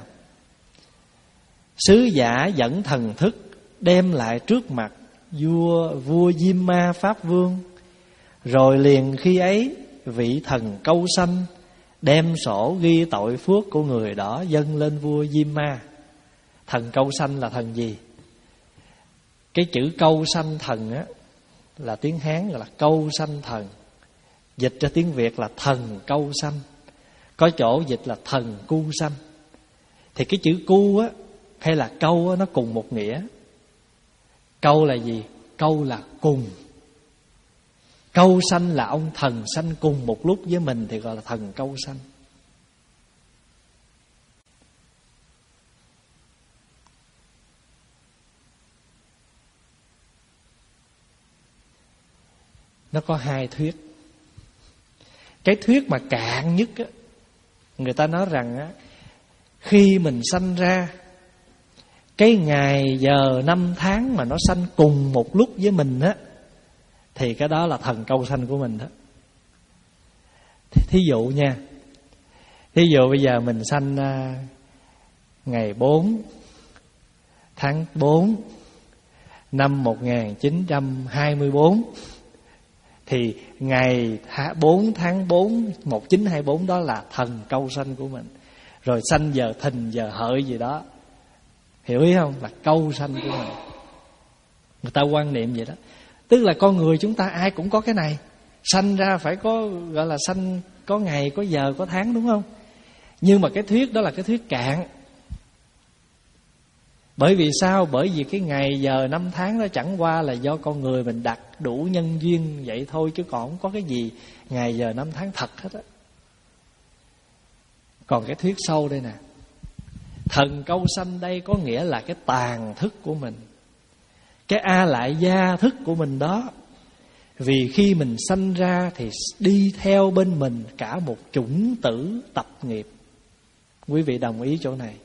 Sứ giả dẫn thần thức đem lại trước mặt vua vua Diêm Ma Pháp Vương. Rồi liền khi ấy vị thần Câu Sanh đem sổ ghi tội phước của người đó dâng lên vua Diêm Ma. Thần Câu Sanh là thần gì? Cái chữ Câu Sanh thần á là tiếng Hán gọi là Câu Sanh thần. Dịch ra tiếng Việt là thần Câu Sanh. Có chỗ dịch là thần cu sanh. Thì cái chữ cu á hay là câu á, nó cùng một nghĩa. Câu là gì? Câu là cùng. Câu sanh là ông thần sanh cùng một lúc với mình thì gọi là thần câu sanh. Nó có hai thuyết. Cái thuyết mà cạn nhất á, người ta nói rằng á, khi mình sanh ra, cái ngày giờ năm tháng mà nó sanh cùng một lúc với mình á, thì cái đó là thần câu sanh của mình đó. Thí dụ nha, Thí dụ bây giờ mình sanh uh, ngày bốn tháng bốn năm một nghìn chín trăm hai mươi bốn, thì ngày bốn tháng bốn một nghìn chín trăm hai mươi bốn đó là thần câu sanh của mình. Rồi sanh giờ thìn giờ hợi gì đó, hiểu ý không? Là câu sanh của mình. Người ta quan niệm vậy đó. Tức là con người chúng ta ai cũng có cái này. Sanh ra phải có, gọi là sanh có ngày, có giờ, có tháng, đúng không? Nhưng mà cái thuyết đó là cái thuyết cạn. Bởi vì sao? Bởi vì cái ngày giờ năm tháng đó chẳng qua là do con người mình đặt đủ nhân duyên vậy thôi, chứ còn không có cái gì ngày giờ năm tháng thật hết á. Còn cái thuyết sâu đây nè, thần câu sanh đây có nghĩa là cái tàn thức của mình, cái a lại gia thức của mình đó. Vì khi mình sanh ra thì đi theo bên mình cả một chủng tử tập nghiệp. Quý vị đồng ý chỗ này?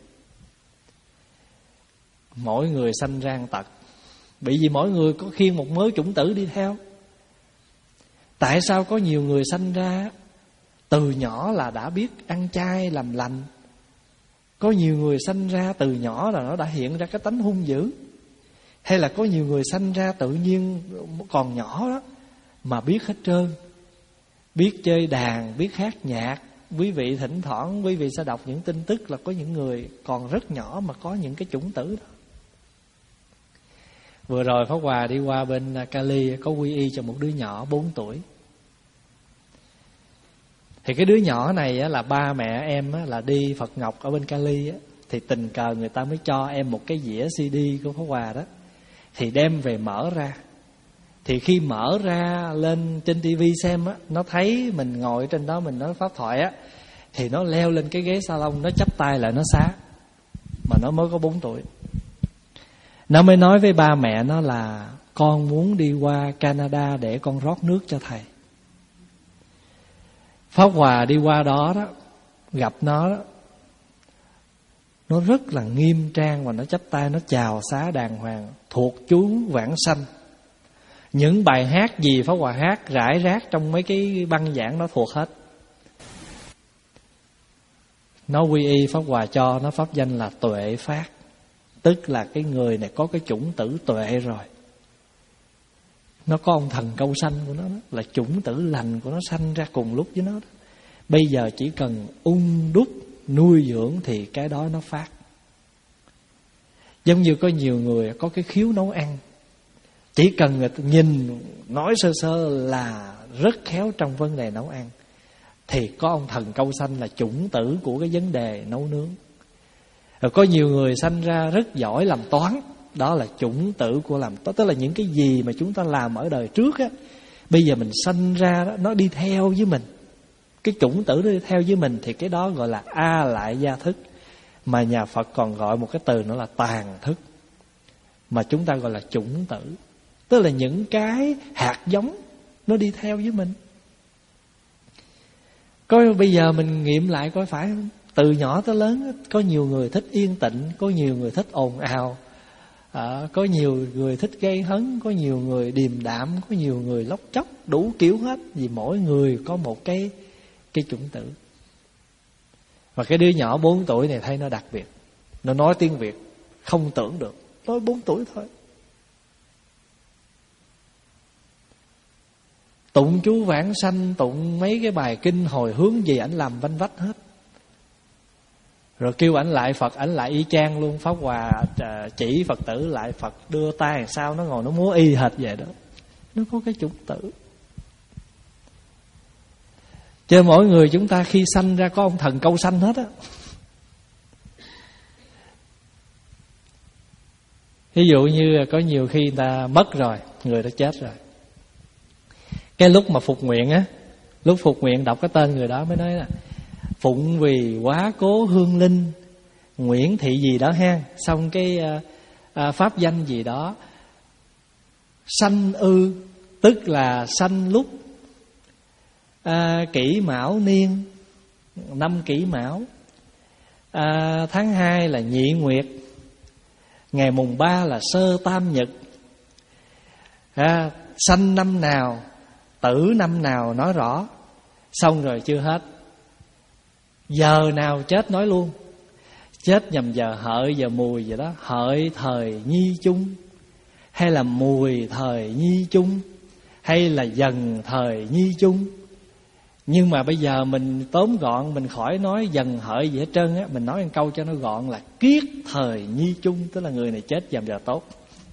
Mỗi người sanh ra một tật, bởi vì mỗi người có khiêng một mớ chủng tử đi theo. Tại sao có nhiều người sanh ra từ nhỏ là đã biết ăn chay làm lành? Có nhiều người sanh ra từ nhỏ là nó đã hiện ra cái tánh hung dữ. Hay là có nhiều người sanh ra tự nhiên còn nhỏ đó mà biết hết trơn, biết chơi đàn, biết hát nhạc. Quý vị thỉnh thoảng quý vị sẽ đọc những tin tức là có những người còn rất nhỏ mà có những cái chủng tử đó. Vừa rồi Pháp Hòa đi qua bên Cali có quy y cho một đứa nhỏ bốn tuổi. Thì cái đứa nhỏ này là ba mẹ em là đi Phật Ngọc ở bên Cali, thì tình cờ người ta mới cho em một cái dĩa xê đê của Pháp Hòa đó. Thì đem về mở ra, thì khi mở ra lên trên tivi xem á, nó thấy mình ngồi trên đó mình nói pháp thoại á, thì nó leo lên cái ghế salon, nó chắp tay lại nó xá. Mà nó mới có bốn tuổi. Nó mới nói với ba mẹ nó là con muốn đi qua Canada để con rót nước cho thầy. Pháp Hòa đi qua đó đó, gặp nó đó, nó rất là nghiêm trang và nó chắp tay nó chào xá đàng hoàng, thuộc chú vãng sanh. Những bài hát gì Pháp Hòa hát rải rác trong mấy cái băng giảng nó thuộc hết. Nó quy y, Pháp Hòa cho nó pháp danh là Tuệ Phát. Tức là cái người này có cái chủng tử tuệ rồi. Nó có ông thần câu sanh của nó đó, là chủng tử lành của nó sanh ra cùng lúc với nó đó. Bây giờ chỉ cần ung đúc nuôi dưỡng thì cái đó nó phát. Giống như có nhiều người có cái khiếu nấu ăn, chỉ cần người ta nhìn nói sơ sơ là rất khéo trong vấn đề nấu ăn, thì có ông thần câu sanh là chủng tử của cái vấn đề nấu nướng. Rồi có nhiều người sanh ra rất giỏi làm toán, đó là chủng tử của làm toán. Tức là những cái gì mà chúng ta làm ở đời trước á, bây giờ mình sanh ra đó, nó đi theo với mình. Cái chủng tử nó đi theo với mình, thì cái đó gọi là a lại gia thức. Mà nhà Phật còn gọi một cái từ nữa là tàn thức, mà chúng ta gọi là chủng tử. Tức là những cái hạt giống nó đi theo với mình. Coi bây giờ mình nghiệm lại coi phải không? Từ nhỏ tới lớn, có nhiều người thích yên tĩnh, có nhiều người thích ồn ào, à, có nhiều người thích gây hấn, có nhiều người điềm đạm, có nhiều người lóc chóc, đủ kiểu hết. Vì mỗi người có một cái cái chủng tử. Và cái đứa nhỏ bốn tuổi này thấy nó đặc biệt. Nó nói tiếng Việt không tưởng được, nói bốn tuổi thôi. Tụng chú vãng sanh, tụng mấy cái bài kinh hồi hướng gì ảnh làm vanh vách hết. Rồi kêu ảnh lại Phật, ảnh lại y chang luôn. Pháp Hòa chỉ Phật tử lại Phật, đưa tay làm sao nó ngồi nó múa y hệt vậy đó. Nó có cái chủng tử. Cho mỗi người chúng ta khi sanh ra có ông thần câu sanh hết á. Ví dụ như có nhiều khi người ta mất rồi, người đã chết rồi, cái lúc mà phục nguyện á, lúc phục nguyện đọc cái tên người đó mới nói là phụng vì quá cố hương linh Nguyễn thị gì đó ha, xong cái à, pháp danh gì đó sanh ư, tức là sanh lúc à, kỷ mão niên, năm kỷ mão, à, tháng hai là nhị nguyệt, ngày mùng ba là sơ tam nhật, à, sanh năm nào tử năm nào nói rõ. Xong rồi chưa hết, Giờ nào chết nói luôn. Chết nhầm giờ hợi giờ mùi vậy đó. Hợi thời nhi chung, hay là mùi thời nhi chung, hay là dần thời nhi chung. Nhưng mà bây giờ mình tóm gọn, mình khỏi nói dần hợi gì hết trơn á. Mình nói một câu cho nó gọn là kiết thời nhi chung. Tức là người này chết nhầm giờ tốt.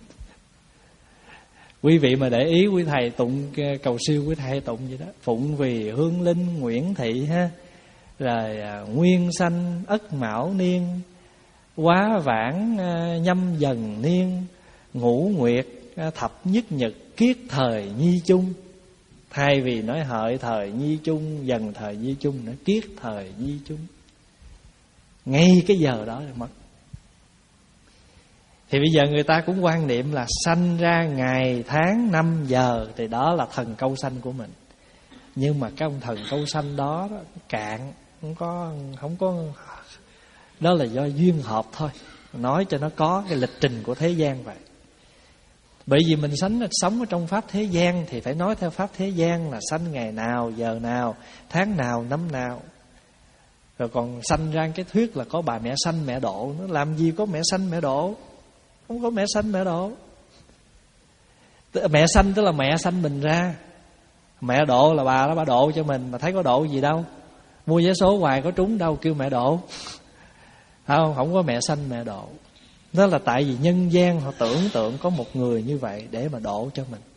Quý vị mà để ý, quý thầy tụng cầu siêu, quý thầy tụng vậy đó: phụng vì hương linh Nguyễn Thị ha, rồi à, nguyên sanh ất mão niên, quá vãng à, nhâm dần niên, ngũ nguyệt à, thập nhất nhật, kiết thời nhi chung. Thay vì nói hợi thời nhi chung, dần thời nhi chung, nữa kiết thời nhi chung. Ngay cái giờ đó là mất. Thì bây giờ người ta cũng quan niệm là sanh ra ngày tháng năm giờ thì đó là thần câu sanh của mình. Nhưng mà cái ông thần câu sanh đó, đó cạn, không có không có đó là do duyên hợp thôi. Nói cho nó có cái lịch trình của thế gian vậy. Bởi vì mình sống, sống ở trong pháp thế gian thì phải nói theo pháp thế gian là sanh ngày nào, giờ nào, tháng nào, năm nào. Rồi còn sanh ra cái thuyết là có bà mẹ sanh mẹ độ. Nó làm gì có mẹ sanh mẹ độ. Không có mẹ sanh mẹ độ. Mẹ sanh tức là mẹ sanh mình ra. Mẹ độ là bà đó, bà độ cho mình. Mà thấy có độ gì đâu. Mua vé số hoài có trúng đâu, kêu mẹ độ. Không, không có mẹ sanh mẹ độ. Đó là tại vì nhân gian họ tưởng tượng có một người như vậy để mà độ cho mình.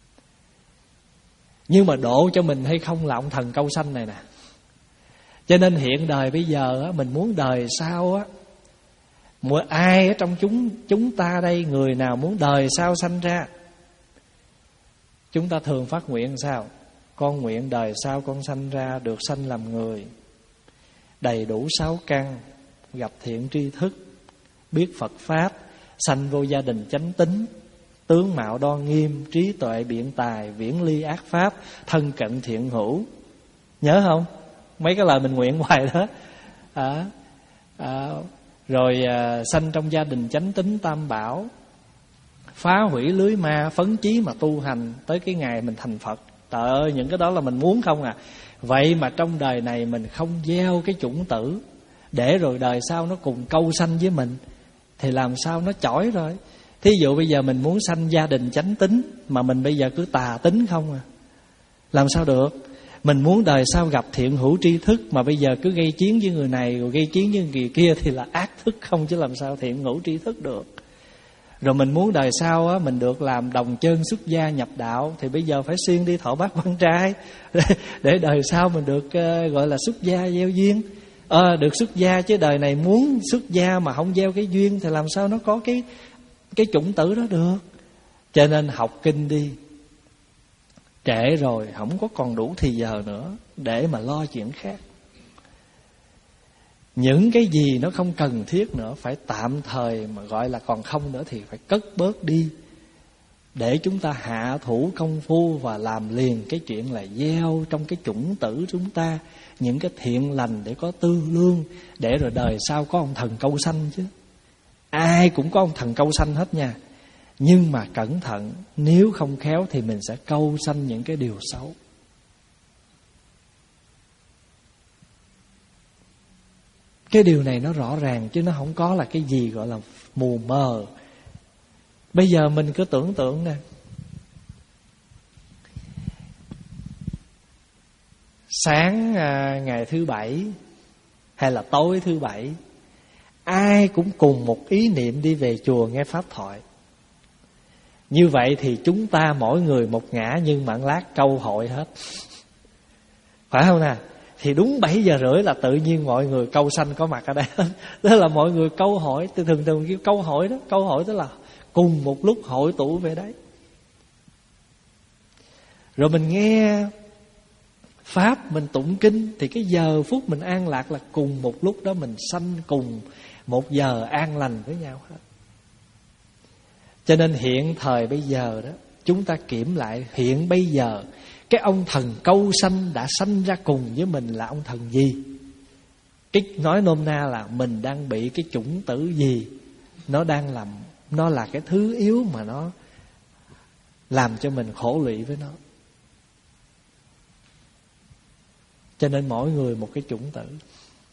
Nhưng mà độ cho mình hay không là ông thần câu sanh này nè. Cho nên hiện đời bây giờ á, mình muốn đời sau á, mỗi ai ở trong chúng chúng ta đây, người nào muốn đời sau sanh ra, chúng ta thường phát nguyện sao? Con nguyện đời sau con sanh ra được sanh làm người, đầy đủ sáu căn, gặp thiện tri thức, biết Phật Pháp, sanh vô gia đình chánh tín, tướng mạo đoan nghiêm, trí tuệ biện tài, viễn ly ác pháp, thân cận thiện hữu. Nhớ không? Mấy cái lời mình nguyện hoài đó. À, à, rồi à, sanh trong gia đình chánh tín tam bảo, phá hủy lưới ma, phấn chí mà tu hành tới cái ngày mình thành Phật. Trời ơi, những cái đó là mình muốn không à. Vậy mà trong đời này mình không gieo cái chủng tử, để rồi đời sau nó cùng câu sanh với mình, thì làm sao nó chỏi rồi. Thí dụ bây giờ mình muốn sanh gia đình chánh tín, mà mình bây giờ cứ tà tính không à, làm sao được. Mình muốn đời sau gặp thiện hữu tri thức, mà bây giờ cứ gây chiến với người này rồi gây chiến với người kia, thì là ác thức không, chứ làm sao thiện hữu tri thức được. Rồi mình muốn đời sau á, mình được làm đồng chân xuất gia nhập đạo, thì bây giờ phải xuyên đi thọ bát quan trai để đời sau mình được uh, gọi là xuất gia gieo duyên. À, được xuất gia, chứ đời này muốn xuất gia mà không gieo cái duyên thì làm sao nó có cái cái chủng tử đó được. Cho nên học kinh đi, trễ rồi không có còn đủ thì giờ nữa để mà lo chuyện khác. Những cái gì nó không cần thiết nữa, phải tạm thời mà gọi là còn không nữa thì phải cất bớt đi, để chúng ta hạ thủ công phu và làm liền cái chuyện là gieo trong cái chủng tử chúng ta những cái thiện lành để có tư lương, để rồi đời sau có ông thần câu sanh chứ. Ai cũng có ông thần câu sanh hết nha. Nhưng mà cẩn thận, nếu không khéo thì mình sẽ câu sanh những cái điều xấu. Cái điều này nó rõ ràng, chứ nó không có là cái gì gọi là mù mờ. Bây giờ mình cứ tưởng tượng nè, sáng à, ngày thứ bảy hay là tối thứ bảy, ai cũng cùng một ý niệm đi về chùa nghe pháp thoại. Như vậy thì chúng ta mỗi người một ngã, nhưng mà lát câu hội hết, phải không nè? Thì đúng bảy giờ rưỡi là tự nhiên mọi người câu sanh có mặt ở đây. Đó là mọi người câu hội. Thường thường kêu câu hội đó. Câu hội tức là cùng một lúc hội tụ về đấy. Rồi mình nghe pháp, mình tụng kinh, thì cái giờ phút mình an lạc là cùng một lúc đó mình sanh cùng một giờ an lành với nhau hết. Cho nên hiện thời bây giờ đó, chúng ta kiểm lại hiện bây giờ, cái ông thần câu sanh đã sanh ra cùng với mình là ông thần gì? Cái nói nôm na là mình đang bị cái chủng tử gì? Nó đang làm, nó là cái thứ yếu mà nó làm cho mình khổ lụy với nó. Cho nên mỗi người một cái chủng tử.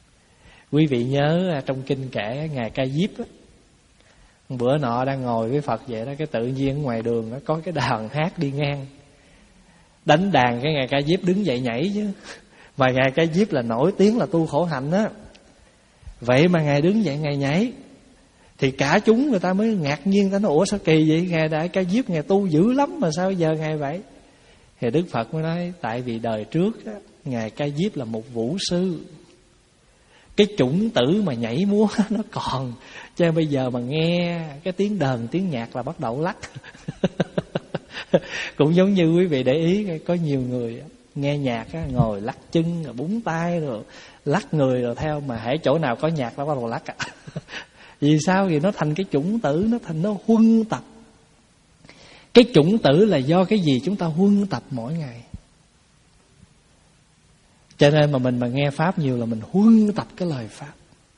Quý vị nhớ trong kinh kể Ngài Ca Diếp á, bữa nọ đang ngồi với Phật vậy đó, cái tự nhiên ngoài đường đó, có cái đàn hát đi ngang, đánh đàn, cái Ngài Ca Diếp đứng dậy nhảy chứ. Mà Ngài Ca Diếp là nổi tiếng là tu khổ hạnh á, vậy mà Ngài đứng dậy Ngài nhảy, thì cả chúng người ta mới ngạc nhiên, ta nói ủa sao kỳ vậy, Ngài Đại Ca Diếp Ngài tu dữ lắm mà sao giờ Ngài vậy? Thì Đức Phật mới nói tại vì đời trước á, Ngài Ca Diếp là một vũ sư, cái chủng tử mà nhảy múa nó còn, cho bây giờ mà nghe cái tiếng đờn tiếng nhạc là bắt đầu lắc. Cũng giống như quý vị để ý, có nhiều người nghe nhạc á, ngồi lắc chân rồi búng tay rồi lắc người rồi theo, mà hễ chỗ nào có nhạc nó bắt đầu lắc. Vì sao? Vì nó thành cái chủng tử, nó thành nó huân tập. Cái chủng tử là do cái gì chúng ta huân tập mỗi ngày. Cho nên mà mình mà nghe Pháp nhiều là mình huân tập cái lời Pháp.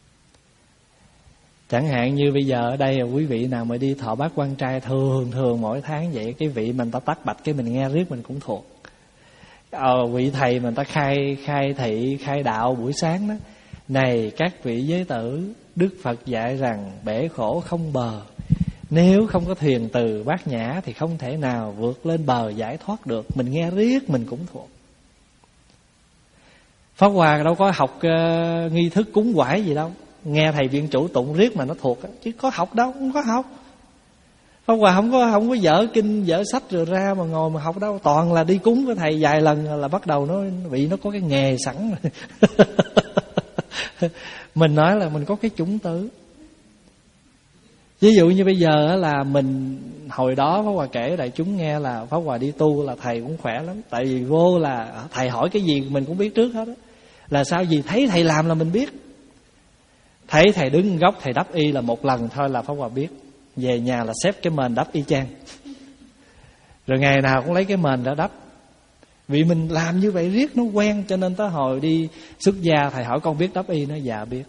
Chẳng hạn như bây giờ ở đây là quý vị nào mà đi thọ bát quan trai, thường thường mỗi tháng vậy, cái vị mình ta tắt bạch cái mình nghe riết mình cũng thuộc. Ờ, vị thầy mình ta khai khai thị khai đạo buổi sáng đó, này các vị giới tử, Đức Phật dạy rằng bể khổ không bờ, nếu không có thiền từ bát nhã thì không thể nào vượt lên bờ giải thoát được. Mình nghe riết mình cũng thuộc. Pháp Hòa đâu có học uh, nghi thức cúng quải gì đâu, nghe thầy viện chủ tụng riết mà nó thuộc, chứ có học đâu, không có học. Pháp Hòa không có không có dở kinh dở sách rồi ra mà ngồi mà học đâu, toàn là đi cúng với thầy vài lần là bắt đầu nó vị nó có cái nghề sẵn rồi. Mình nói là mình có cái chủng tử. Ví dụ như bây giờ là mình, hồi đó Pháp Hòa kể đại chúng nghe là Pháp Hòa đi tu là thầy cũng khỏe lắm. Tại vì vô là thầy hỏi cái gì mình cũng biết trước hết đó. Là sao? Vì thấy thầy làm là mình biết. Thấy thầy đứng góc thầy đắp y là một lần thôi là Pháp Hòa biết. Về nhà là xếp cái mền đắp y chang, rồi ngày nào cũng lấy cái mền đã đắp. Vì mình làm như vậy riết nó quen, cho nên tới hồi đi xuất gia thầy hỏi con biết đắp y, nó dạ biết.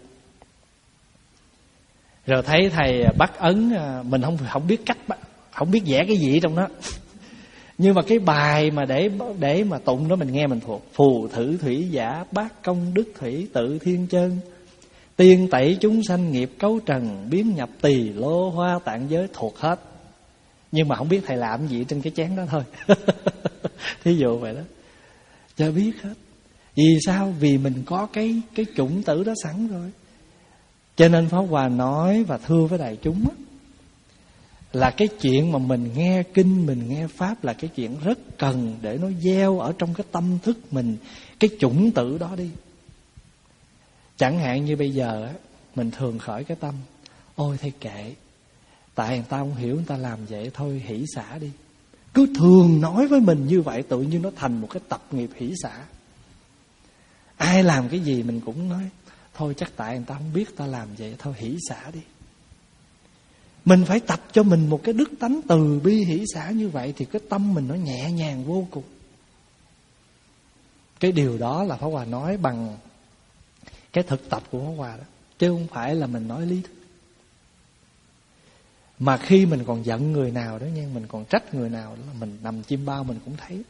Rồi thấy thầy bắt ấn, mình không không biết cách, không biết vẽ cái gì trong đó, nhưng mà cái bài mà để để mà tụng đó mình nghe mình thuộc. Phù thử thủy giả bát công đức thủy tự thiên chân, tiên tẩy chúng sanh nghiệp cấu trần, biến nhập tỳ lô hoa tạng giới, thuộc hết. Nhưng mà không biết thầy làm gì trên cái chén đó thôi. Thí dụ vậy đó, cho biết hết. Vì sao? Vì mình có cái cái chủng tử đó sẵn rồi. Cho nên Pháp Hòa nói và thưa với đại chúng á, là cái chuyện mà mình nghe kinh, mình nghe Pháp là cái chuyện rất cần để nó gieo ở trong cái tâm thức mình cái chủng tử đó đi. Chẳng hạn như bây giờ á, mình thường khởi cái tâm, ôi thầy kệ, tại người ta không hiểu, người ta làm vậy thôi, hỷ xả đi. Cứ thường nói với mình như vậy, tự nhiên nó thành một cái tập nghiệp hỷ xả. Ai làm cái gì mình cũng nói, thôi chắc tại người ta không biết ta làm vậy, thôi hỷ xả đi. Mình phải tập cho mình một cái đức tánh từ bi hỷ xả như vậy, thì cái tâm mình nó nhẹ nhàng vô cùng. Cái điều đó là Pháp Hòa nói bằng cái thực tập của Pháp Hòa đó, chứ không phải là mình nói lý thuyết. Mà khi mình còn giận người nào đó nha, mình còn trách người nào đó, mình nằm chim bao mình cũng thấy.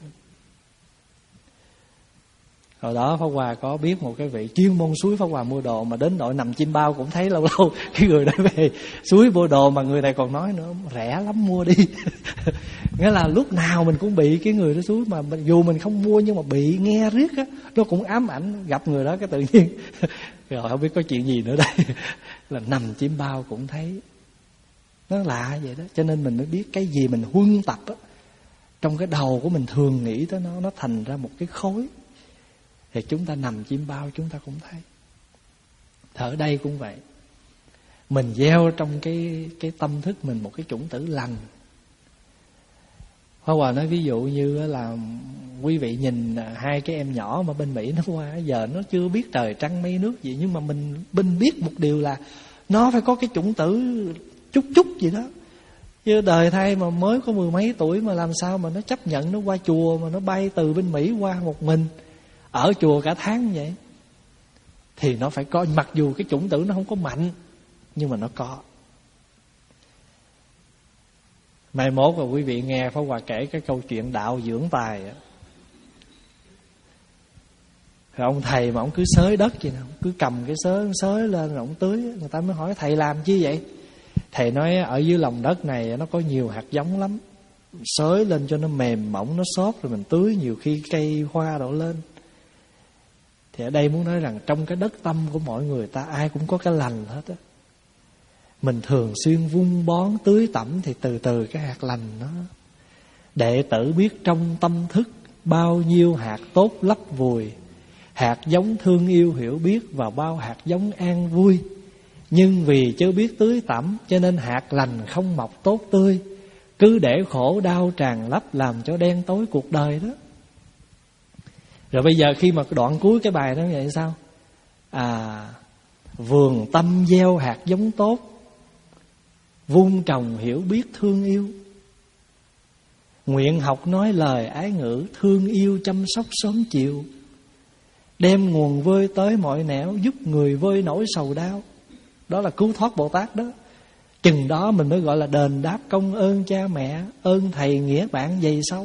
Hồi đó Pháp Hòa có biết một cái vị chuyên môn suối Pháp Hòa mua đồ, mà đến đội nằm chim bao cũng thấy lâu lâu cái người đó về suối mua đồ, mà người này còn nói nữa rẻ lắm mua đi. Nghĩa là lúc nào mình cũng bị cái người đó suối, mà dù mình không mua nhưng mà bị nghe riết á, nó cũng ám ảnh. Gặp người đó cái tự nhiên rồi không biết có chuyện gì nữa đây. Là nằm chim bao cũng thấy. Nó lạ vậy đó. Cho nên mình mới biết cái gì mình huân tập á, trong cái đầu của mình thường nghĩ tới nó, nó thành ra một cái khối. Thì chúng ta nằm chim bao chúng ta cũng thấy. Ở đây cũng vậy. Mình gieo trong cái cái tâm thức mình một cái chủng tử lành. Pháp Hòa nói ví dụ như là quý vị nhìn hai cái em nhỏ mà bên Mỹ nó qua, giờ nó chưa biết trời trăng mây nước gì, nhưng mà mình mình biết một điều là nó phải có cái chủng tử chút chút gì đó. Chứ đời thay mà mới có mười mấy tuổi mà làm sao mà nó chấp nhận nó qua chùa, mà nó bay từ bên Mỹ qua một mình, ở chùa cả tháng vậy. Thì nó phải có, mặc dù cái chủng tử nó không có mạnh, nhưng mà nó có. Mai mốt là quý vị nghe Pháp Hòa kể cái câu chuyện đạo dưỡng tài. Rồi ông thầy mà ông cứ xới đất vậy nè, cứ cầm cái xới xới lên rồi ông tưới. Người ta mới hỏi thầy làm chi vậy? Thầy nói ở dưới lòng đất này nó có nhiều hạt giống lắm, xới lên cho nó mềm mỏng, nó xốp, rồi mình tưới nhiều khi cây hoa đổ lên. Thì ở đây muốn nói rằng trong cái đất tâm của mọi người ta ai cũng có cái lành hết á. Mình thường xuyên vun bón tưới tẩm thì từ từ cái hạt lành nó. Đệ tử biết trong tâm thức bao nhiêu hạt tốt lấp vùi, hạt giống thương yêu hiểu biết và bao hạt giống an vui. Nhưng vì chưa biết tưới tẩm cho nên hạt lành không mọc tốt tươi, cứ để khổ đau tràn lấp làm cho đen tối cuộc đời đó. Rồi bây giờ khi mà đoạn cuối cái bài đó vậy sao? À, vườn tâm gieo hạt giống tốt, vun trồng hiểu biết thương yêu, nguyện học nói lời ái ngữ, thương yêu chăm sóc sớm chiều, đem nguồn vơi tới mọi nẻo, giúp người vơi nỗi sầu đau. Đó là cứu thoát Bồ Tát đó. Chừng đó mình mới gọi là đền đáp công ơn cha mẹ, ơn thầy nghĩa bạn dày sâu.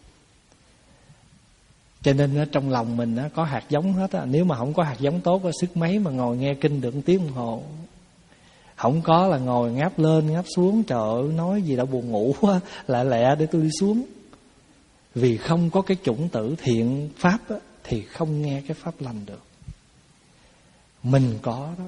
Cho nên trong lòng mình có hạt giống hết á. Nếu mà không có hạt giống tốt, sức mấy mà ngồi nghe kinh được một tiếng đồng hồ. Không có là ngồi ngáp lên ngáp xuống, trời ơi nói gì đâu buồn ngủ quá, lẹ lẹ để tôi đi xuống. Vì không có cái chủng tử thiện pháp á, thì không nghe cái pháp lành được. Mình có đó.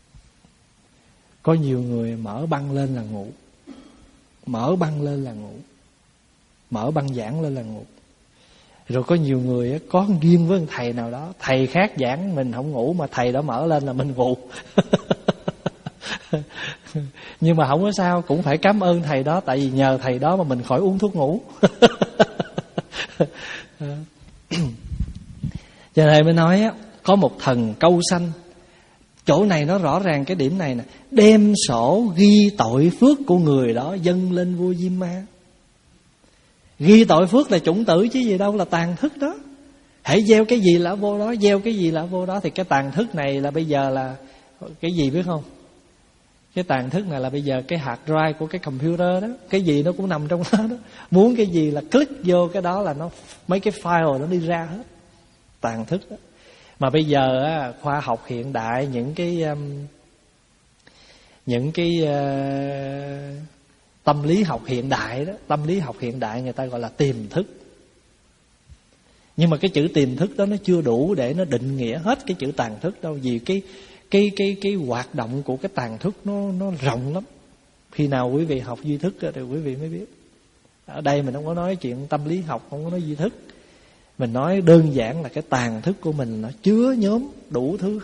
Có nhiều người mở băng lên là ngủ, mở băng lên là ngủ, mở băng giảng lên là ngủ. Rồi có nhiều người có duyên với thầy nào đó, thầy khác giảng mình không ngủ, mà thầy đó mở lên là mình ngủ. Nhưng mà không có sao, cũng phải cảm ơn thầy đó, tại vì nhờ thầy đó mà mình khỏi uống thuốc ngủ. Cho nên mới nói á, có một thần câu sanh. Chỗ này nó rõ ràng cái điểm này nè, đem sổ ghi tội phước của người đó dâng lên vua Diêm Ma. Ghi tội phước là chủng tử chứ gì đâu, là tàn thức đó. Hãy gieo cái gì là vô đó, gieo cái gì là vô đó. Thì cái tàn thức này là bây giờ là cái gì biết không? Cái tàn thức này là bây giờ cái hard drive của cái computer đó. Cái gì nó cũng nằm trong đó đó. Muốn cái gì là click vô cái đó là nó mấy cái file nó đi ra hết. Tàn thức đó. Mà bây giờ á, khoa học hiện đại, những cái um, những cái uh, tâm lý học hiện đại đó, tâm lý học hiện đại người ta gọi là tiềm thức. Nhưng mà cái chữ tiềm thức đó nó chưa đủ để nó định nghĩa hết cái chữ tàn thức đâu, vì cái cái cái cái hoạt động của cái tàn thức nó nó rộng lắm. Khi nào quý vị học duy thức thì quý vị mới biết. Ở đây mình không có nói chuyện tâm lý học, không có nói duy thức. Mình nói đơn giản là cái tàn thức của mình nó chứa nhóm đủ thứ.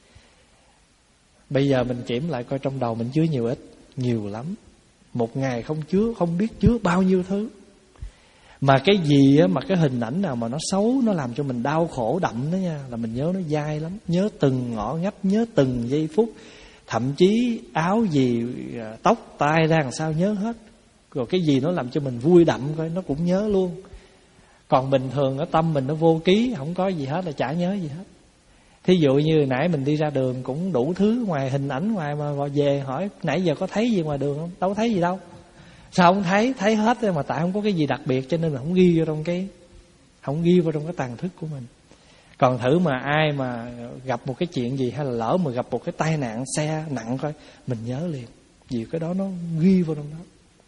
Bây giờ mình kiểm lại coi trong đầu mình chứa nhiều ít. Nhiều lắm. Một ngày không chứa, không biết chứa bao nhiêu thứ. Mà cái gì á, mà cái hình ảnh nào mà nó xấu, nó làm cho mình đau khổ đậm đó nha, là mình nhớ nó dai lắm. Nhớ từng ngõ ngách, nhớ từng giây phút. Thậm chí áo gì, tóc, tai ra làm sao nhớ hết. Rồi cái gì nó làm cho mình vui đậm coi, nó cũng nhớ luôn. Còn bình thường ở tâm mình nó vô ký, không có gì hết là chả nhớ gì hết. Thí dụ như nãy mình đi ra đường cũng đủ thứ ngoài hình ảnh ngoài, mà gọi về hỏi nãy giờ có thấy gì ngoài đường không? Đâu thấy gì đâu. Sao không thấy? Thấy hết mà tại không có cái gì đặc biệt cho nên là không ghi vô trong cái không ghi vào trong cái tàn thức của mình. Còn thử mà ai mà gặp một cái chuyện gì, hay là lỡ mà gặp một cái tai nạn xe nặng coi, mình nhớ liền, vì cái đó nó ghi vào trong đó.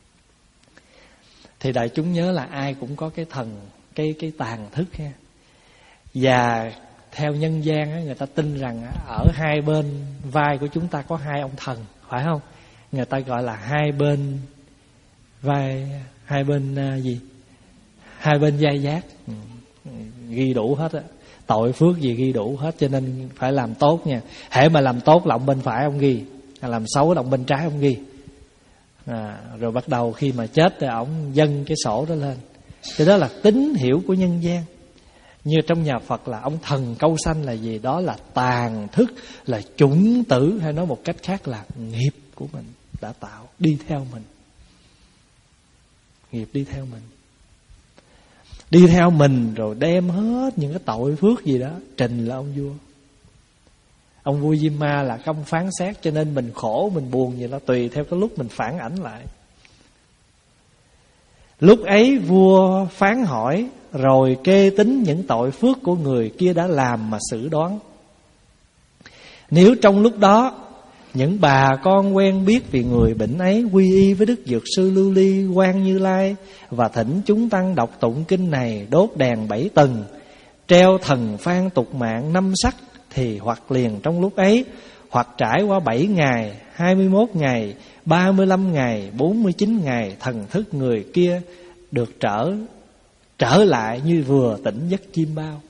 Thì đại chúng nhớ là ai cũng có cái thần, cái cái tàn thức ha. Và theo nhân gian á, người ta tin rằng ở hai bên vai của chúng ta có hai ông thần, phải không? Người ta gọi là hai bên vai, hai bên uh, gì? Hai bên vai giác. Ừ, ghi đủ hết á. Tội phước gì ghi đủ hết, cho nên phải làm tốt nha. Hễ mà làm tốt là ông bên phải ông ghi, làm xấu là ông bên trái ông ghi. À, rồi bắt đầu khi mà chết thì ông dâng cái sổ đó lên. Thì đó là tín hiểu của nhân gian. Như trong nhà Phật là ông thần câu sanh là gì? Đó là tàn thức, là chủng tử, hay nói một cách khác là nghiệp của mình đã tạo, đi theo mình. Nghiệp đi theo mình. Đi theo mình rồi đem hết những cái tội phước gì đó trình là ông vua. Ông vua Diêm Ma là không phán xét, cho nên mình khổ, mình buồn gì đó tùy theo cái lúc mình phản ảnh lại. Lúc ấy vua phán hỏi rồi kê tính những tội phước của người kia đã làm mà xử đoán. Nếu trong lúc đó những bà con quen biết vì người bệnh ấy quy y với Đức Dược Sư Lưu Ly, Quan Như Lai và thỉnh chúng tăng đọc tụng kinh này, đốt đèn bảy tầng, treo thần phan tục mạng năm sắc, thì hoặc liền trong lúc ấy, hoặc trải qua bảy ngày, hai mươi mốt ngày, ba mươi lăm ngày, bốn mươi chín ngày, thần thức người kia được trở trở lại như vừa tỉnh giấc chim bao.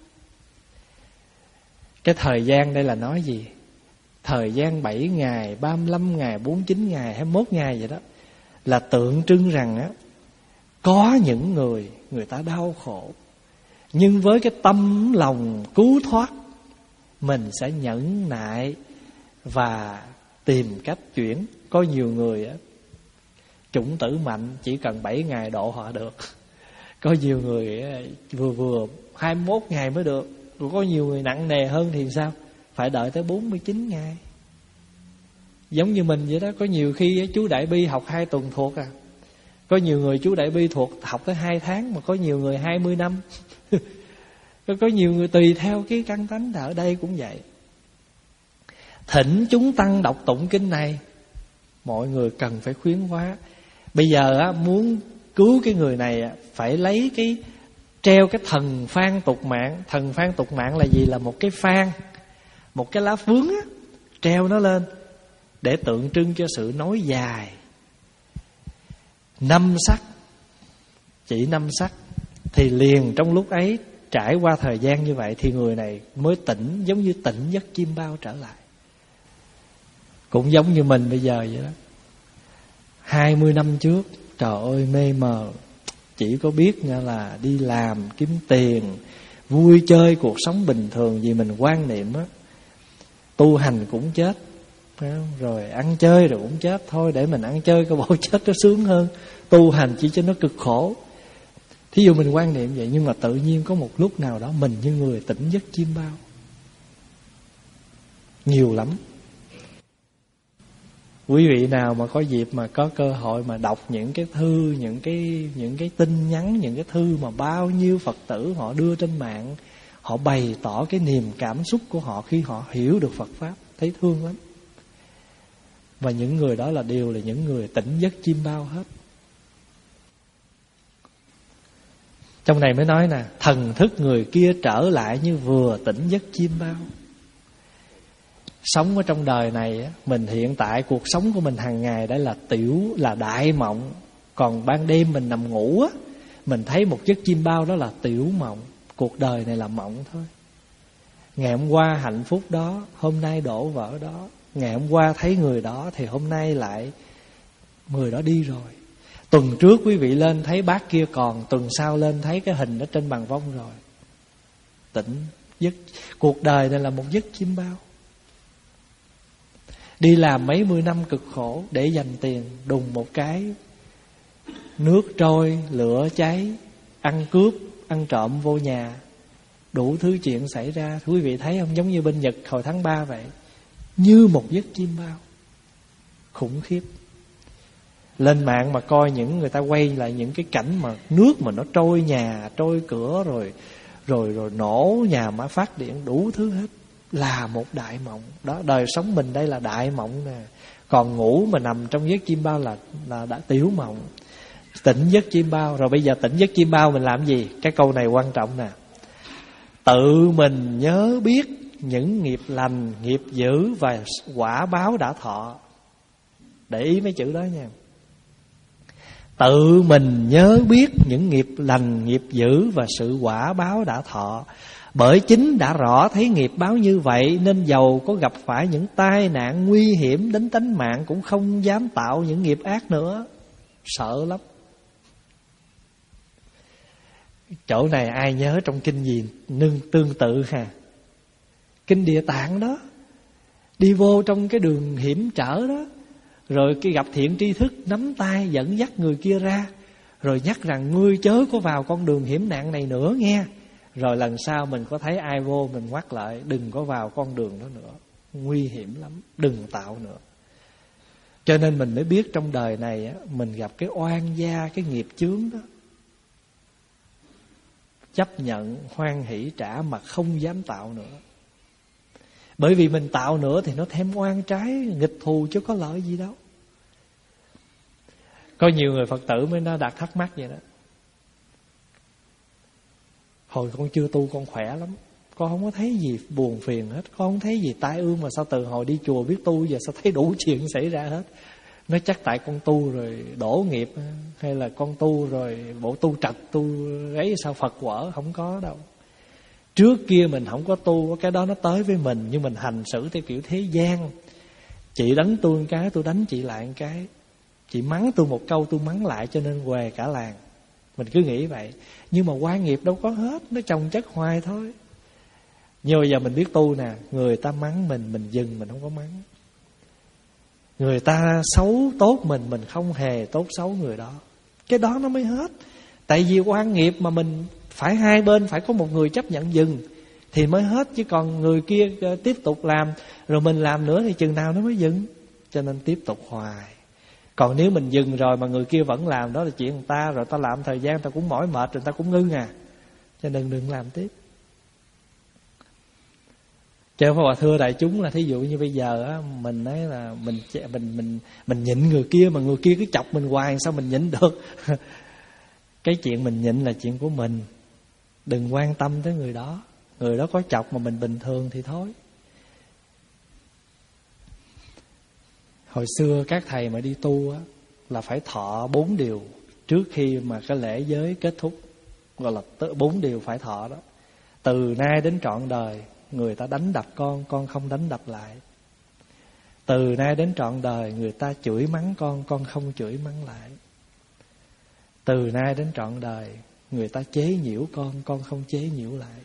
Cái thời gian đây là nói gì? Thời gian bảy ngày, ba mươi lăm ngày, bốn mươi chín ngày, hai mươi mốt ngày vậy đó, là tượng trưng rằng á, có những người người ta đau khổ, nhưng với cái tâm lòng cứu thoát, mình sẽ nhẫn nại và tìm cách chuyển. Có nhiều người á, chủng tử mạnh, chỉ cần bảy ngày độ họ được. Có nhiều người á, vừa vừa hai mươi mốt ngày mới được. Rồi có nhiều người nặng nề hơn thì sao? Phải đợi tới bốn mươi chín ngày. Giống như mình vậy đó. Có nhiều khi chú Đại Bi học hai tuần thuộc à. Có nhiều người chú Đại Bi thuộc học tới hai tháng, mà có nhiều người hai mươi năm. Có nhiều người tùy theo cái căn tánh. Ở đây cũng vậy. Thỉnh chúng tăng đọc tụng kinh này, mọi người cần phải khuyến hóa. Bây giờ á, muốn cứu cái người này á, phải lấy cái treo cái thần phan tục mạng. Thần phan tục mạng là gì? Là một cái phan, một cái lá phướng á, treo nó lên để tượng trưng cho sự nói dài. Năm sắc, chỉ năm sắc. Thì liền trong lúc ấy, trải qua thời gian như vậy, thì người này mới tỉnh, giống như tỉnh giấc chim bao trở lại. Cũng giống như mình bây giờ vậy đó. Hai mươi năm trước, trời ơi mê mờ, chỉ có biết nha là đi làm kiếm tiền, vui chơi cuộc sống bình thường. Vì mình quan niệm á, tu hành cũng chết, rồi ăn chơi rồi cũng chết. Thôi để mình ăn chơi coi bộ chết nó sướng hơn, tu hành chỉ cho nó cực khổ. Thí dụ mình quan niệm vậy. Nhưng mà tự nhiên có một lúc nào đó mình như người tỉnh giấc chim bao. Nhiều lắm. Quý vị nào mà có dịp mà có cơ hội mà đọc những cái thư, những cái những cái tin nhắn, những cái thư mà bao nhiêu Phật tử họ đưa trên mạng, họ bày tỏ cái niềm cảm xúc của họ khi họ hiểu được Phật pháp, thấy thương lắm. Và những người đó là đều là những người tỉnh giấc chim bao hết. Trong này mới nói nè, thần thức người kia trở lại như vừa tỉnh giấc chim bao. Sống ở trong đời này, mình hiện tại cuộc sống của mình hàng ngày đó là tiểu, là đại mộng. Còn ban đêm mình nằm ngủ á, mình thấy một giấc chim bao, đó là tiểu mộng. Cuộc đời này là mộng thôi. Ngày hôm qua hạnh phúc đó, hôm nay đổ vỡ đó. Ngày hôm qua thấy người đó, thì hôm nay lại người đó đi rồi. Tuần trước quý vị lên thấy bác kia còn, tuần sau lên thấy cái hình đó trên bàn vông rồi. Tỉnh giấc. Cuộc đời này là một giấc chim bao. Đi làm mấy mươi năm cực khổ để dành tiền, đùng một cái nước trôi, lửa cháy, ăn cướp, ăn trộm vô nhà, đủ thứ chuyện xảy ra. Quý vị thấy không? Giống như bên Nhật hồi tháng ba vậy. Như một giấc chim bao. Khủng khiếp. Lên mạng mà coi những người ta quay lại những cái cảnh mà nước mà nó trôi nhà, trôi cửa, rồi rồi rồi nổ nhà máy phát điện, đủ thứ hết. Là một đại mộng. Đó, đời sống mình đây là đại mộng nè. Còn ngủ mà nằm trong giấc chim bao là, là đã tiểu mộng. Tỉnh giấc chim bao. Rồi bây giờ tỉnh giấc chim bao mình làm gì? Cái câu này quan trọng nè. Tự mình nhớ biết những nghiệp lành, nghiệp dữ và quả báo đã thọ. Để ý mấy chữ đó nha. Tự mình nhớ biết những nghiệp lành, nghiệp dữ và sự quả báo đã thọ. Bởi chính đã rõ thấy nghiệp báo như vậy, nên dầu có gặp phải những tai nạn nguy hiểm đến tánh mạng, cũng không dám tạo những nghiệp ác nữa. Sợ lắm. Chỗ này ai nhớ trong kinh gì nương tương tự ha? Kinh Địa Tạng đó. Đi vô trong cái đường hiểm trở đó, rồi khi gặp thiện tri thức nắm tay dẫn dắt người kia ra, rồi nhắc rằng ngươi chớ có vào con đường hiểm nạn này nữa nghe. Rồi lần sau mình có thấy ai vô, mình ngoắt lại, đừng có vào con đường đó nữa, nguy hiểm lắm, đừng tạo nữa. Cho nên mình mới biết trong đời này á, mình gặp cái oan gia, cái nghiệp chướng đó, chấp nhận, hoan hỷ trả mà không dám tạo nữa. Bởi vì mình tạo nữa thì nó thêm oan trái, nghịch thù chứ có lợi gì đâu. Có nhiều người Phật tử mới nó đặt thắc mắc vậy đó: hồi con chưa tu con khỏe lắm, con không có thấy gì buồn phiền hết, con không thấy gì tai ương, mà sao từ hồi đi chùa biết tu giờ sao thấy đủ chuyện xảy ra hết. Nó chắc tại con tu rồi đổ nghiệp, hay là con tu rồi bộ tu trật tu ấy sao Phật quở. Không có đâu. Trước kia mình không có tu, cái đó nó tới với mình, nhưng mình hành xử theo kiểu thế gian. Chị đánh tôi một cái, tôi đánh chị lại một cái. Chị mắng tôi một câu, tôi mắng lại, cho nên què cả làng. Mình cứ nghĩ vậy. Nhưng mà oan nghiệp đâu có hết, nó chồng chất hoài thôi. Nhưng bây giờ mình biết tu nè, người ta mắng mình, mình dừng, mình không có mắng. Người ta xấu tốt mình, mình không hề tốt xấu người đó. Cái đó nó mới hết. Tại vì oan nghiệp mà mình phải hai bên, phải có một người chấp nhận dừng thì mới hết. Chứ còn người kia tiếp tục làm, rồi mình làm nữa thì chừng nào nó mới dừng. Cho nên tiếp tục hoài. Còn nếu mình dừng rồi mà người kia vẫn làm, đó là chuyện người ta. Rồi ta làm thời gian ta cũng mỏi mệt, rồi ta cũng ngưng à. Cho nên đừng làm tiếp. Chứ không phải thưa đại chúng là thí dụ như bây giờ á, mình nói là mình mình mình mình nhịn người kia mà người kia cứ chọc mình hoài, sao mình nhịn được? Cái chuyện mình nhịn là chuyện của mình. Đừng quan tâm tới người đó. Người đó có chọc mà mình bình thường thì thôi. Hồi xưa các thầy mà đi tu á, là phải thọ bốn điều trước khi mà cái lễ giới kết thúc. Gọi là bốn điều phải thọ đó. Từ nay đến trọn đời, người ta đánh đập con, con không đánh đập lại. Từ nay đến trọn đời, người ta chửi mắng con, con không chửi mắng lại. Từ nay đến trọn đời, người ta chế nhiễu con, con không chế nhiễu lại.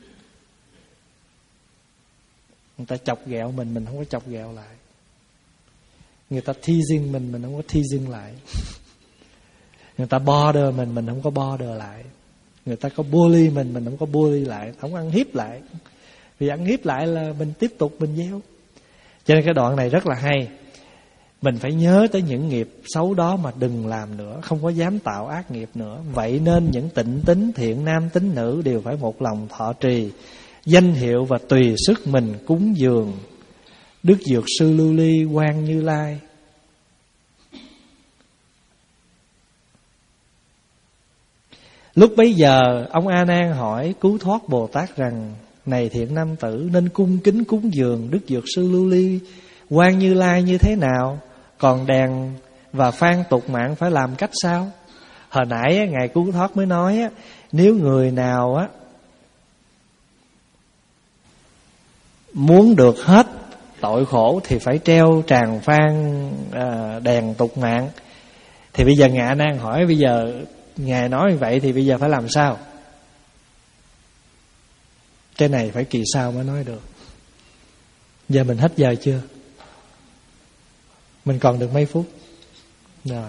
Người ta chọc ghẹo mình, mình không có chọc ghẹo lại. Người ta teasing mình, mình không có teasing lại. Người ta border mình, mình không có border lại. Người ta có bully mình, mình không có bully lại. Không ăn hiếp lại. Vì ăn hiếp lại là mình tiếp tục mình gieo. Cho nên cái đoạn này rất là hay. Mình phải nhớ tới những nghiệp xấu đó mà đừng làm nữa, không có dám tạo ác nghiệp nữa. Vậy nên những tịnh tín, thiện nam tín nữ đều phải một lòng thọ trì danh hiệu và tùy sức mình cúng dường Đức Dược Sư Lưu Ly, Quan Như Lai. Lúc bấy giờ ông A Nan hỏi Cứu Thoát Bồ Tát rằng: này thiện nam tử, nên cung kính cúng dường Đức Dược Sư Lưu Ly, Quan Như Lai như thế nào? Còn đèn và phan tục mạng phải làm cách sao? Hồi nãy á, Ngài Cứu Thoát mới nói á, nếu người nào á muốn được hết tội khổ thì phải treo tràng phan à, đèn tục mạng. Thì bây giờ Ngài A Nan hỏi, bây giờ Ngài nói như vậy thì bây giờ phải làm sao? Cái này phải kỳ sau mới nói được. Giờ mình hết giờ chưa? Mình còn được mấy phút? Rồi.